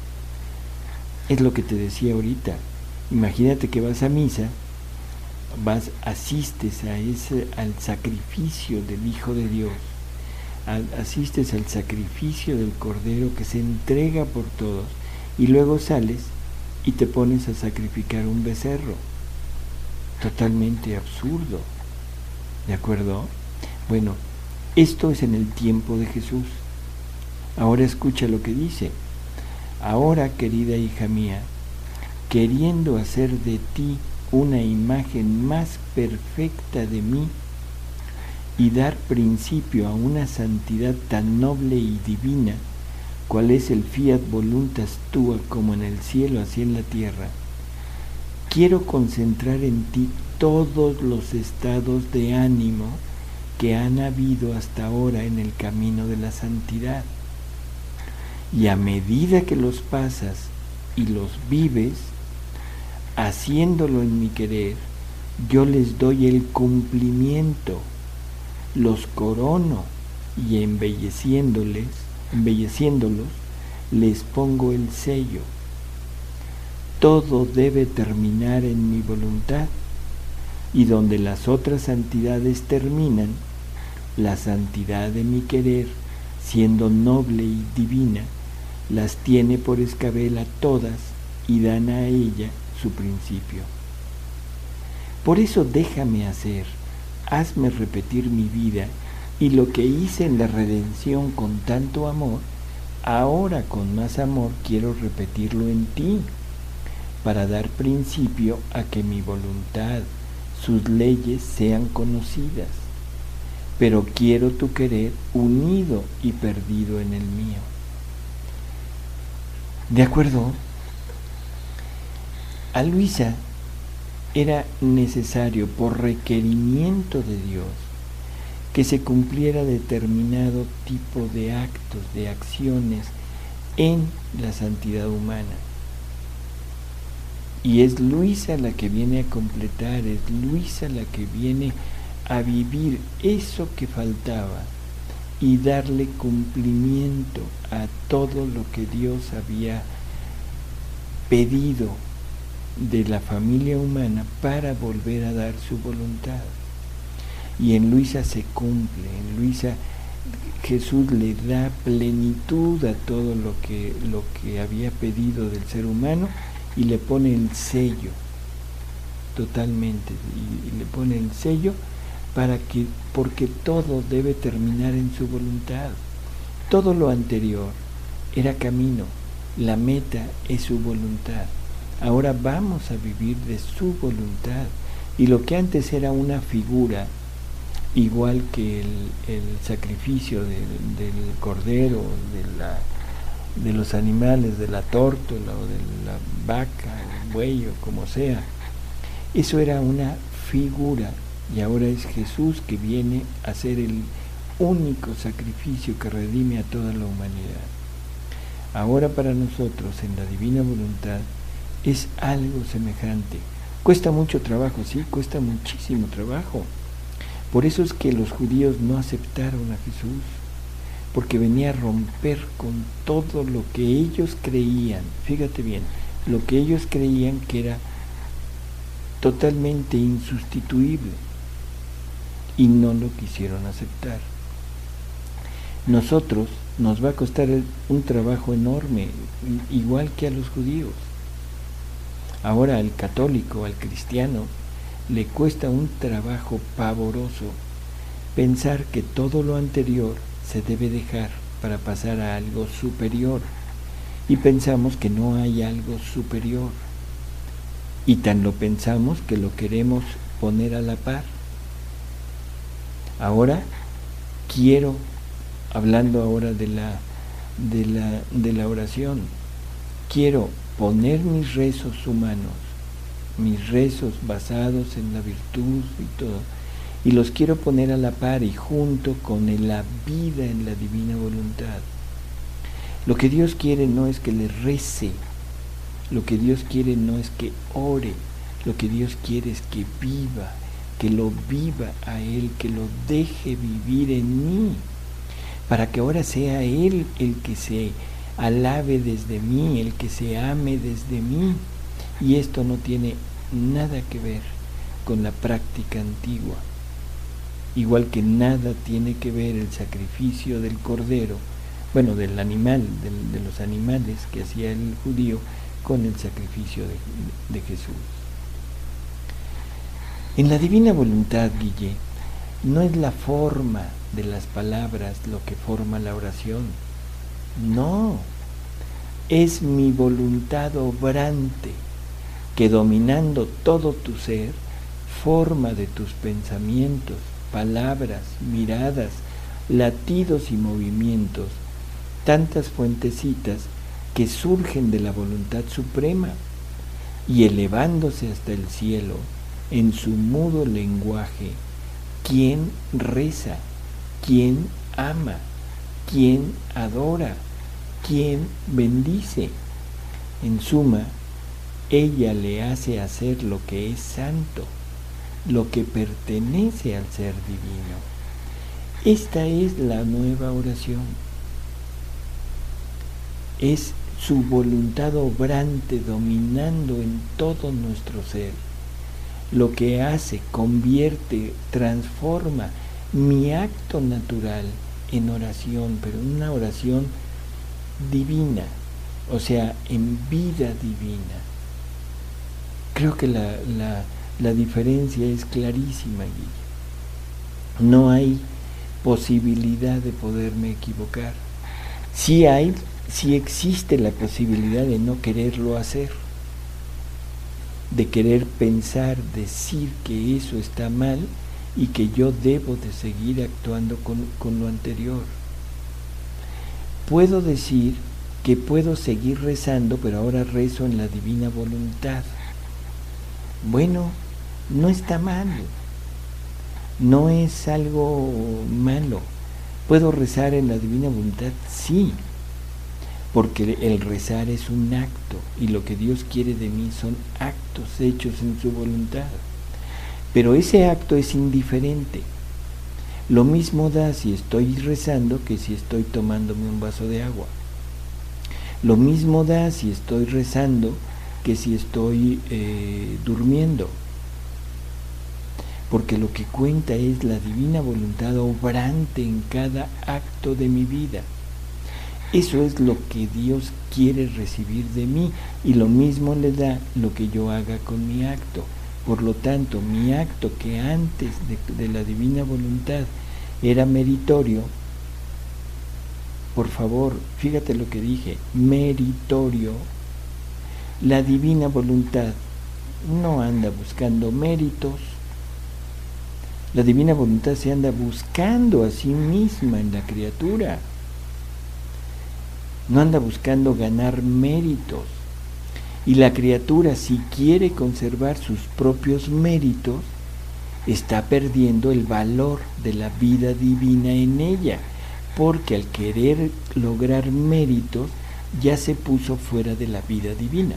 Es lo que te decía ahorita. Imagínate que vas a misa, vas, asistes a ese, al sacrificio del Hijo de Dios, al, asistes al sacrificio del Cordero que se entrega por todos, y luego sales y te pones a sacrificar un becerro. Totalmente absurdo. ¿De acuerdo? Bueno, esto es en el tiempo de Jesús. Ahora escucha lo que dice. Ahora, querida hija mía, queriendo hacer de ti una imagen más perfecta de mí y dar principio a una santidad tan noble y divina, cual es el fiat voluntas tua como en el cielo así en la tierra, quiero concentrar en ti todos los estados de ánimo que han habido hasta ahora en el camino de la santidad. Y a medida que los pasas y los vives, haciéndolo en mi querer, yo les doy el cumplimiento, los corono y embelleciéndoles, embelleciéndolos, les pongo el sello. Todo debe terminar en mi voluntad, y donde las otras santidades terminan, la santidad de mi querer, siendo noble y divina, las tiene por escabel a todas y dan a ella su principio. Por eso déjame hacer, hazme repetir mi vida, y lo que hice en la redención con tanto amor, ahora con más amor quiero repetirlo en ti, para dar principio a que mi voluntad, sus leyes sean conocidas, pero quiero tu querer unido y perdido en el mío. ¿De acuerdo? A Luisa era necesario, por requerimiento de Dios, que se cumpliera determinado tipo de actos, de acciones en la santidad humana. Y es Luisa la que viene a completar, es Luisa la que viene a vivir eso que faltaba y darle cumplimiento a todo lo que Dios había pedido de la familia humana para volver a dar su voluntad. Y en Luisa se cumple, en Luisa Jesús le da plenitud a todo lo que, lo que había pedido del ser humano, y le pone el sello totalmente, y, y le pone el sello para que, porque todo debe terminar en su voluntad. Todo lo anterior era camino, la meta es su voluntad. Ahora vamos a vivir de su voluntad, y lo que antes era una figura, igual que el, el sacrificio de, del cordero, de la de los animales, de la tórtola o de la vaca, el buey o como sea, eso era una figura, y ahora es Jesús que viene a ser el único sacrificio que redime a toda la humanidad. Ahora para nosotros en la divina voluntad es algo semejante. Cuesta mucho trabajo, sí, cuesta muchísimo trabajo. Por eso es que los judíos no aceptaron a Jesús, porque venía a romper con todo lo que ellos creían, fíjate bien, lo que ellos creían que era totalmente insustituible, y no lo quisieron aceptar. Nosotros nos va a costar el, un trabajo enorme, igual que a los judíos. Ahora al católico, al cristiano, le cuesta un trabajo pavoroso pensar que todo lo anterior se debe dejar para pasar a algo superior. Y pensamos que no hay algo superior. Y tan lo pensamos que lo queremos poner a la par. Ahora quiero, hablando ahora de la, de la, de la oración, quiero poner mis rezos humanos, mis rezos basados en la virtud y todo, y los quiero poner a la par y junto con la vida en la divina voluntad. Lo que Dios quiere no es que le rece, lo que Dios quiere no es que ore, lo que Dios quiere es que viva, que lo viva a Él, que lo deje vivir en mí, para que ahora sea Él el que se alabe desde mí, el que se ame desde mí. Y esto no tiene nada que ver con la práctica antigua, igual que nada tiene que ver el sacrificio del cordero, bueno, del animal, del, de los animales que hacía el judío con el sacrificio de, de Jesús. En la divina voluntad, Guille, no es la forma de las palabras lo que forma la oración, no, es mi voluntad obrante que dominando todo tu ser, forma de tus pensamientos, palabras, miradas, latidos y movimientos, tantas fuentecitas que surgen de la voluntad suprema y elevándose hasta el cielo, en su mudo lenguaje, ¿quién reza? ¿Quién ama? ¿Quién adora? ¿Quién bendice? En suma, ella le hace hacer lo que es santo, lo que pertenece al ser divino. Esta es la nueva oración. Es su voluntad obrante dominando en todo nuestro ser. Lo que hace, convierte, transforma mi acto natural en oración, pero una oración divina, o sea, en vida divina. Creo que la, la, la diferencia es clarísima, Guille. No hay posibilidad de poderme equivocar. Sí hay, sí existe la posibilidad de no quererlo hacer, de querer pensar, decir que eso está mal y que yo debo de seguir actuando con, con lo anterior. Puedo decir que puedo seguir rezando, pero ahora rezo en la divina voluntad. Bueno, no está mal, no es algo malo. ¿Puedo rezar en la divina voluntad? Sí, porque el rezar es un acto y lo que Dios quiere de mí son actos hechos en su voluntad. Pero ese acto es indiferente. Lo mismo da si estoy rezando que si estoy tomándome un vaso de agua. Lo mismo da si estoy rezando que si estoy eh, durmiendo. Porque lo que cuenta es la divina voluntad obrante en cada acto de mi vida. Eso es lo que Dios quiere recibir de mí y lo mismo le da lo que yo haga con mi acto. Por lo tanto, mi acto que antes de, de la divina voluntad era meritorio, por favor, fíjate lo que dije, meritorio, la divina voluntad no anda buscando méritos, la divina voluntad se anda buscando a sí misma en la criatura. No anda buscando ganar méritos. Y la criatura, si quiere conservar sus propios méritos, está perdiendo el valor de la vida divina en ella, porque al querer lograr méritos, ya se puso fuera de la vida divina.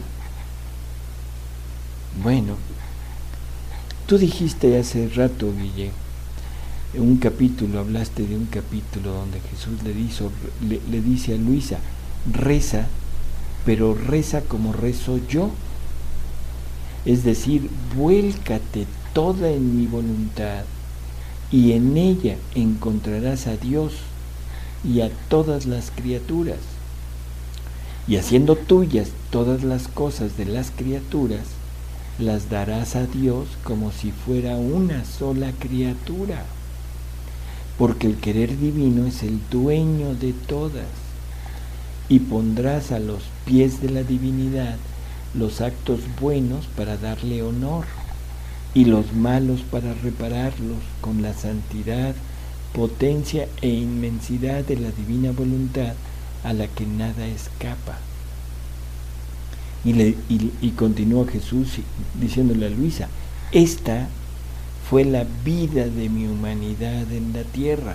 Bueno, tú dijiste hace rato, Guille, un capítulo, hablaste de un capítulo donde Jesús le, hizo, le, le dice a Luisa, reza, pero reza como rezo yo. Es decir, vuélcate toda en mi voluntad y en ella encontrarás a Dios y a todas las criaturas. Y haciendo tuyas todas las cosas de las criaturas, las darás a Dios como si fuera una sola criatura. porque el querer divino es el dueño de todas, y pondrás a los pies de la divinidad los actos buenos para darle honor, y los malos para repararlos con la santidad, potencia e inmensidad de la divina voluntad a la que nada escapa. Y, le, y, y continúa Jesús diciéndole a Luisa, esta fue la vida de mi humanidad en la tierra.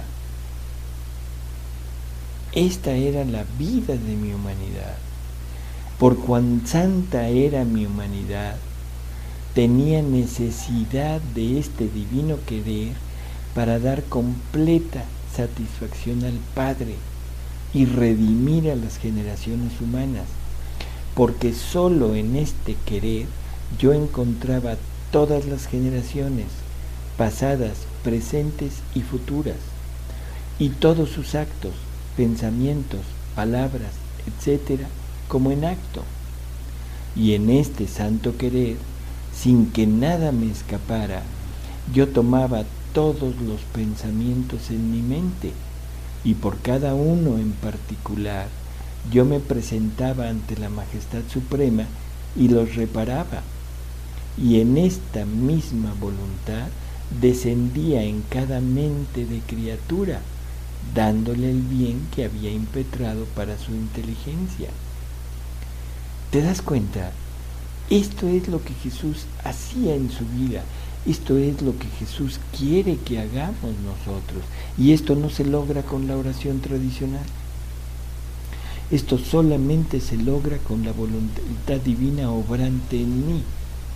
Esta era la vida de mi humanidad. Por cuán santa era mi humanidad, tenía necesidad de este divino querer para dar completa satisfacción al Padre y redimir a las generaciones humanas, porque sólo en este querer yo encontraba todas las generaciones, pasadas, presentes y futuras, y todos sus actos, pensamientos, palabras, etcétera, como en acto. Y en este santo querer, sin que nada me escapara, yo tomaba todos los pensamientos en mi mente, y por cada uno en particular, yo me presentaba ante la Majestad Suprema y los reparaba. Y en esta misma voluntad descendía en cada mente de criatura, dándole el bien que había impetrado para su inteligencia. ¿Te das cuenta? Esto es lo que Jesús hacía en su vida. Esto es lo que Jesús quiere que hagamos nosotros. Y esto no se logra con la oración tradicional. Esto solamente se logra con la voluntad divina obrante en mí.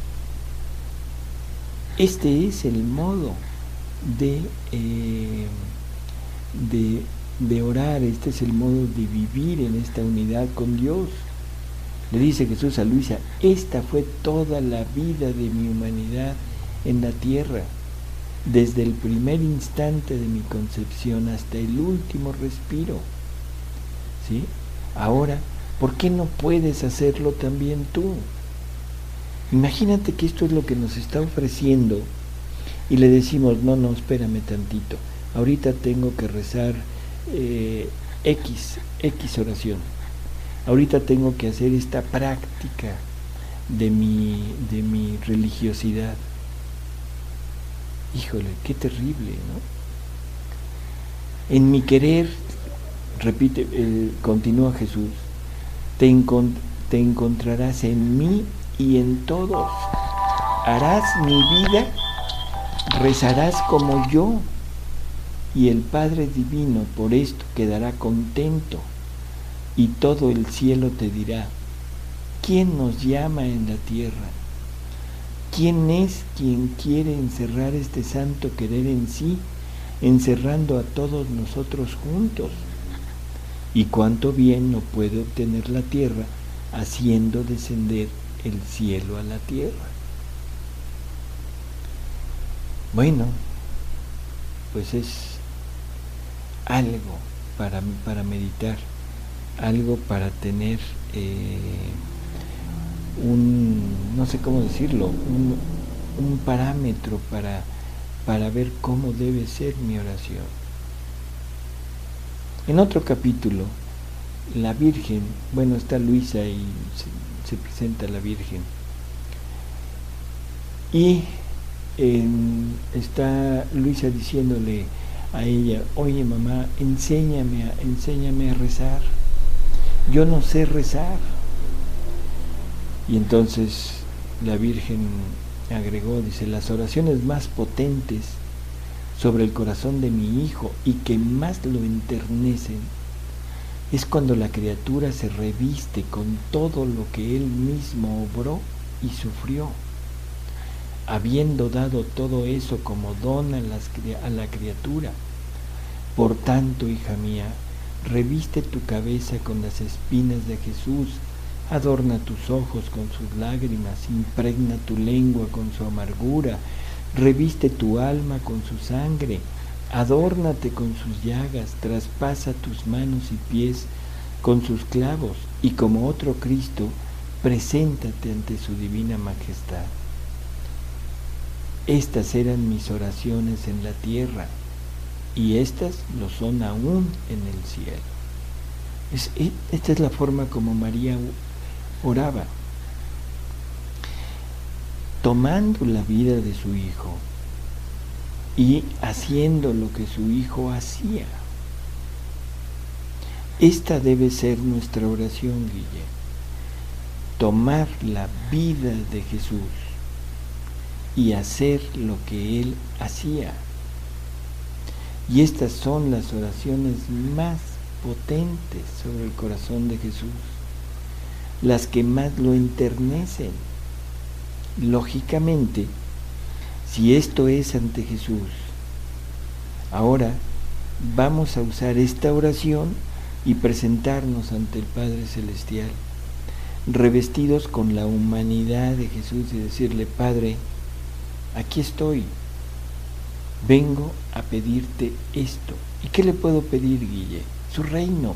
Este es el modo de, eh, de, de orar, este es el modo de vivir en esta unidad con Dios. Le dice Jesús a Luisa, esta fue toda la vida de mi humanidad en la tierra, desde el primer instante de mi concepción hasta el último respiro. ¿Sí? Ahora, ¿por qué no puedes hacerlo también tú? Imagínate que esto es lo que nos está ofreciendo y le decimos, no, no, espérame tantito, ahorita tengo que rezar eh, X, X oración, ahorita tengo que hacer esta práctica de mi, de mi religiosidad. Híjole, qué terrible, ¿no? En mi querer, repite, eh, continúa Jesús, te, encont te encontrarás en mí y en todos. Harás mi vida, rezarás como yo, y el Padre Divino por esto quedará contento, y todo el cielo te dirá, ¿quién nos llama en la tierra? ¿Quién es quien quiere encerrar este santo querer en sí, encerrando a todos nosotros juntos? Y cuánto bien no puede obtener la tierra haciendo descender el cielo a la tierra. Bueno, pues es algo para, para meditar, algo para tener eh, un, no sé cómo decirlo, un, un parámetro para, para ver cómo debe ser mi oración. En otro capítulo, la Virgen, bueno, está Luisa y se, se presenta la Virgen. Y eh, está Luisa diciéndole a ella, oye mamá, enséñame a, enséñame a rezar. Yo no sé rezar. Y entonces la Virgen agregó, dice, las oraciones más potentes sobre el corazón de mi hijo y que más lo enternecen es cuando la criatura se reviste con todo lo que él mismo obró y sufrió, habiendo dado todo eso como don a, las, a la criatura. Por tanto, hija mía, reviste tu cabeza con las espinas de Jesús, adorna tus ojos con sus lágrimas, impregna tu lengua con su amargura, reviste tu alma con su sangre, adórnate con sus llagas, traspasa tus manos y pies con sus clavos, y como otro Cristo, preséntate ante su divina majestad. Estas eran mis oraciones en la tierra, y éstas lo son aún en el cielo. Es, esta es la forma como María oraba, tomando la vida de su hijo y haciendo lo que su hijo hacía. Esta debe ser nuestra oración, Guille. Tomar la vida de Jesús y hacer lo que Él hacía. Y estas son las oraciones más potentes sobre el corazón de Jesús, las que más lo enternecen. Lógicamente, si esto es ante Jesús, ahora vamos a usar esta oración y presentarnos ante el Padre Celestial, revestidos con la humanidad de Jesús y decirle: Padre, aquí estoy, vengo a pedirte esto. ¿Y qué le puedo pedir, Guille? Su reino,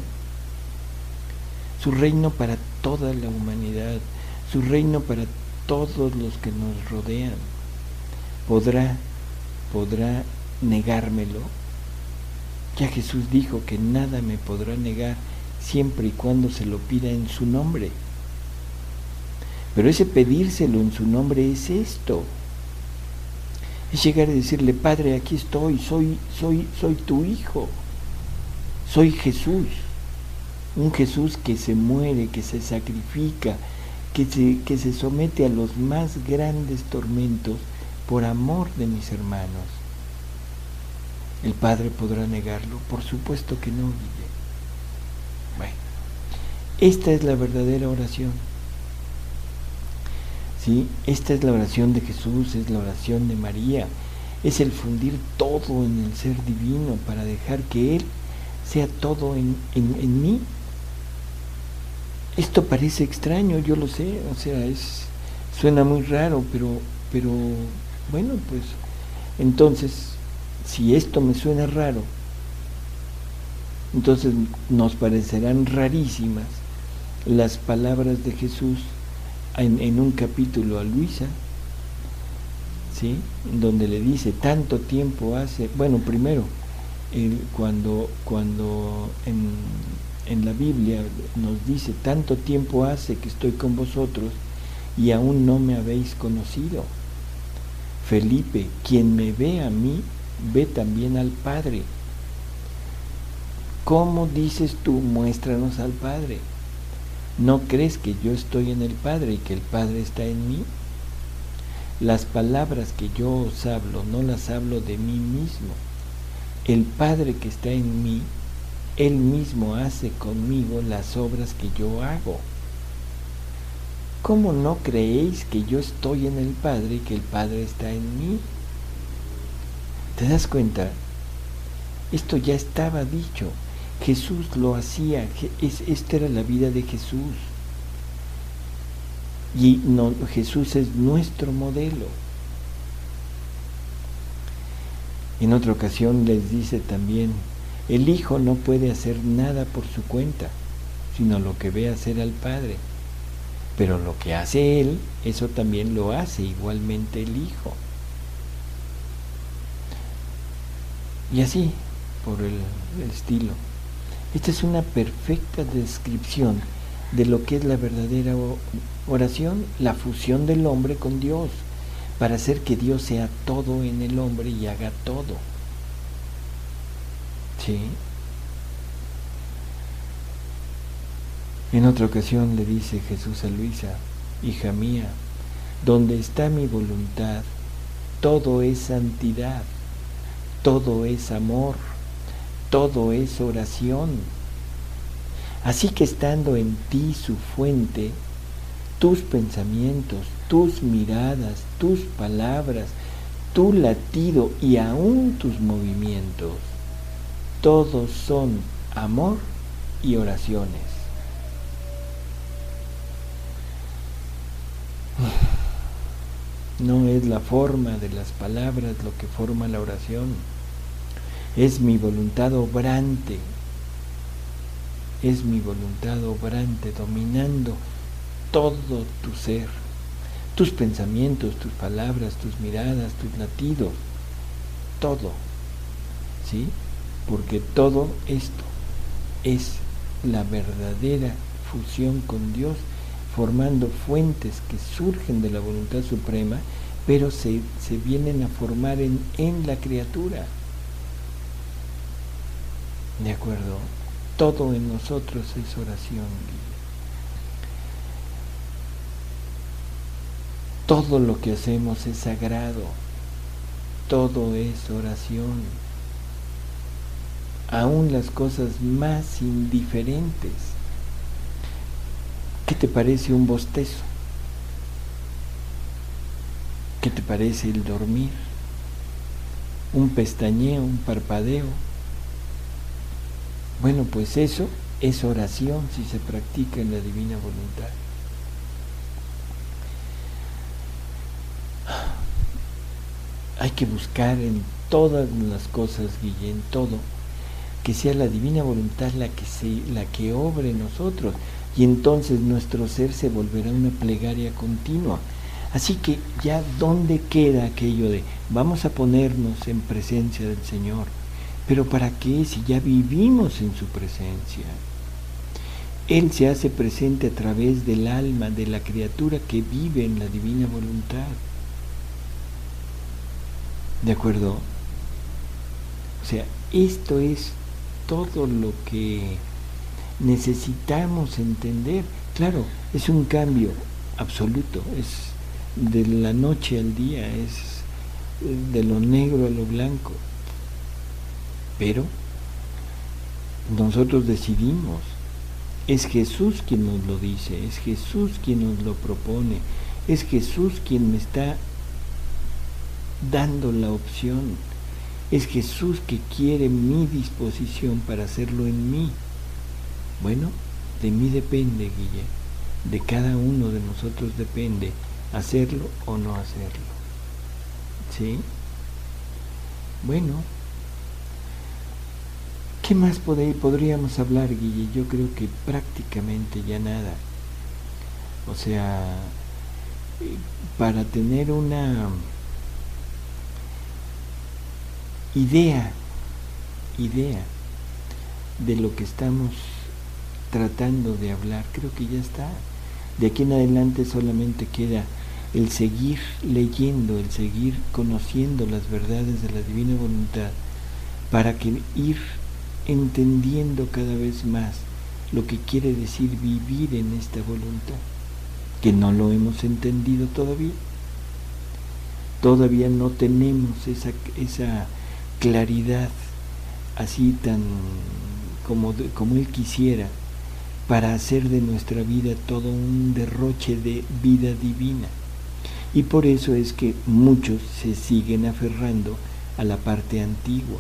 su reino para toda la humanidad, su reino para todos los que nos rodean. ¿Podrá, podrá negármelo? Ya Jesús dijo que nada me podrá negar siempre y cuando se lo pida en su nombre. Pero ese pedírselo en su nombre es esto. Es llegar a decirle: Padre, aquí estoy, soy, soy, soy tu hijo. Soy Jesús. Un Jesús que se muere, que se sacrifica, que se, que se somete a los más grandes tormentos por amor de mis hermanos. ¿El Padre podrá negarlo? Por supuesto que no, Guille. Bueno, esta es la verdadera oración. ¿Sí? Esta es la oración de Jesús, es la oración de María, es el fundir todo en el ser divino para dejar que Él sea todo en, en, en mí. Esto parece extraño, yo lo sé, o sea, es suena muy raro, pero, pero bueno, pues entonces, si esto me suena raro, entonces nos parecerán rarísimas las palabras de Jesús en, en un capítulo a Luisa, ¿sí? Donde le dice: tanto tiempo hace, bueno, primero, el, cuando, cuando en, en la Biblia nos dice: tanto tiempo hace que estoy con vosotros y aún no me habéis conocido. Felipe, quien me ve a mí, ve también al Padre. ¿Cómo dices tú, muéstranos al Padre? ¿No crees que yo estoy en el Padre y que el Padre está en mí? Las palabras que yo os hablo, no las hablo de mí mismo. El Padre que está en mí, Él mismo hace conmigo las obras que yo hago. ¿Cómo no creéis que yo estoy en el Padre y que el Padre está en mí? ¿Te das cuenta? Esto ya estaba dicho. Jesús lo hacía. Es, esta era la vida de Jesús. Y no, Jesús es nuestro modelo. En otra ocasión les dice también: el Hijo no puede hacer nada por su cuenta, sino lo que ve hacer al Padre. Pero lo que hace Él, eso también lo hace igualmente el Hijo. Y así, por el, el estilo. Esta es una perfecta descripción de lo que es la verdadera oración, la fusión del hombre con Dios, para hacer que Dios sea todo en el hombre y haga todo. ¿Sí? En otra ocasión le dice Jesús a Luisa: hija mía, donde está mi voluntad, todo es santidad, todo es amor, todo es oración. Así que estando en ti su fuente, tus pensamientos, tus miradas, tus palabras, tu latido y aún tus movimientos, todos son amor y oraciones. No es la forma de las palabras lo que forma la oración, es mi voluntad obrante, es mi voluntad obrante dominando todo tu ser, tus pensamientos, tus palabras, tus miradas, tus latidos, todo, ¿sí? porque todo esto es la verdadera fusión con Dios, formando fuentes que surgen de la voluntad suprema, pero se, se vienen a formar en, en la criatura. ¿De acuerdo? Todo en nosotros es oración. Todo lo que hacemos es sagrado. Todo es oración. Aún las cosas más indiferentes. ¿Qué te parece un bostezo? ¿Qué te parece el dormir? Un pestañeo, un parpadeo. Bueno, pues eso es oración si se practica en la divina voluntad. Hay que buscar en todas las cosas, Guille, en todo, que sea la divina voluntad la que, se, la que obre en nosotros, y entonces nuestro ser se volverá una plegaria continua. Así que ya ¿dónde queda aquello de vamos a ponernos en presencia del Señor? ¿Pero para qué si ya vivimos en su presencia? Él se hace presente a través del alma de la criatura que vive en la divina voluntad. ¿De acuerdo? O sea, esto es todo lo que necesitamos entender. Claro, es un cambio absoluto, es de la noche al día, es de lo negro a lo blanco. Pero nosotros decidimos. Es Jesús quien nos lo dice, es Jesús quien nos lo propone, es Jesús quien me está dando la opción, es Jesús que quiere mi disposición para hacerlo en mí. Bueno, de mí depende, Guille, de cada uno de nosotros depende hacerlo o no hacerlo. ¿Sí? Bueno, ¿qué más pod- podríamos hablar, Guille? Yo creo que prácticamente ya nada. O sea, para tener una idea, idea de lo que estamos tratando de hablar, creo que ya está. De aquí en adelante solamente queda el seguir leyendo, el seguir conociendo las verdades de la divina voluntad, para que ir entendiendo cada vez más lo que quiere decir vivir en esta voluntad, que no lo hemos entendido todavía. Todavía no tenemos esa, esa claridad así tan como, como Él quisiera, para hacer de nuestra vida todo un derroche de vida divina. Y por eso es que muchos se siguen aferrando a la parte antigua,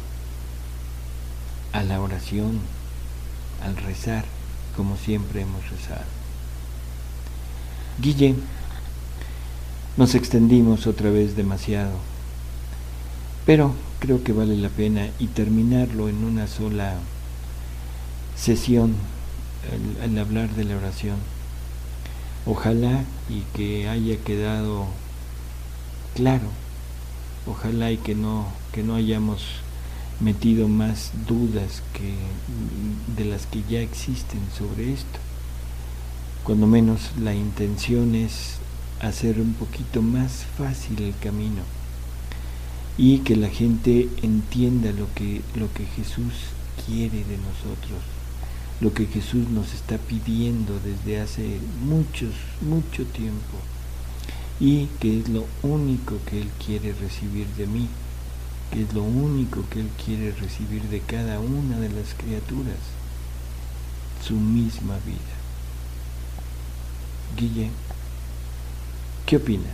a la oración, al rezar, como siempre hemos rezado. Guille, nos extendimos otra vez demasiado, pero creo que vale la pena y terminarlo en una sola sesión, el, el hablar de la oración. Ojalá y que haya quedado claro, ojalá y que no, que no hayamos metido más dudas que de las que ya existen sobre esto. Cuando menos la intención es hacer un poquito más fácil el camino y que la gente entienda lo que, lo que Jesús quiere de nosotros, lo que Jesús nos está pidiendo desde hace muchos, mucho tiempo, y que es lo único que Él quiere recibir de mí, que es lo único que Él quiere recibir de cada una de las criaturas, su misma vida. Guille, ¿qué opinas?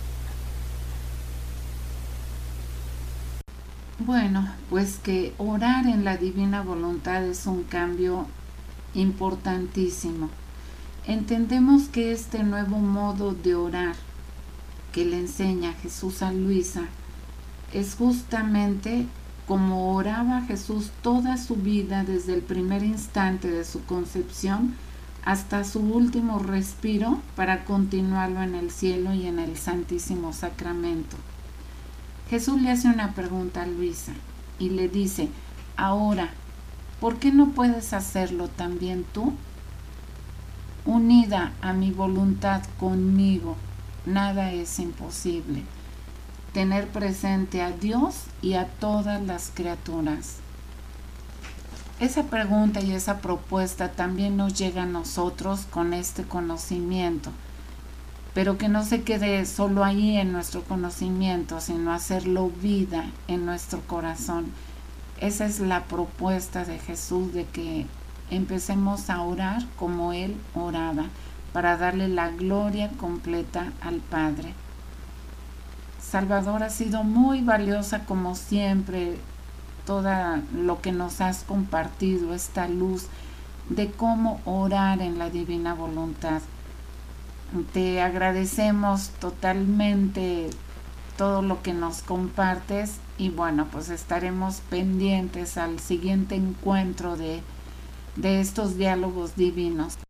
Bueno, pues que orar en la divina voluntad es un cambio importantísimo. Entendemos que este nuevo modo de orar que le enseña Jesús a Luisa es justamente como oraba Jesús toda su vida desde el primer instante de su concepción hasta su último respiro para continuarlo en el cielo y en el Santísimo Sacramento. Jesús le hace una pregunta a Luisa y le dice: Ahora, ¿por qué no puedes hacerlo también tú? Unida a mi voluntad conmigo, nada es imposible. Tener presente a Dios y a todas las criaturas. Esa pregunta y esa propuesta también nos llega a nosotros con este conocimiento, pero que no se quede solo ahí en nuestro conocimiento, sino hacerlo vida en nuestro corazón. Esa es la propuesta de Jesús, de que empecemos a orar como Él oraba, para darle la gloria completa al Padre. Salvador, ha sido muy valiosa como siempre todo lo que nos has compartido, esta luz de cómo orar en la divina voluntad. Te agradecemos totalmente todo lo que nos compartes y bueno, pues estaremos pendientes al siguiente encuentro de, de estos diálogos divinos.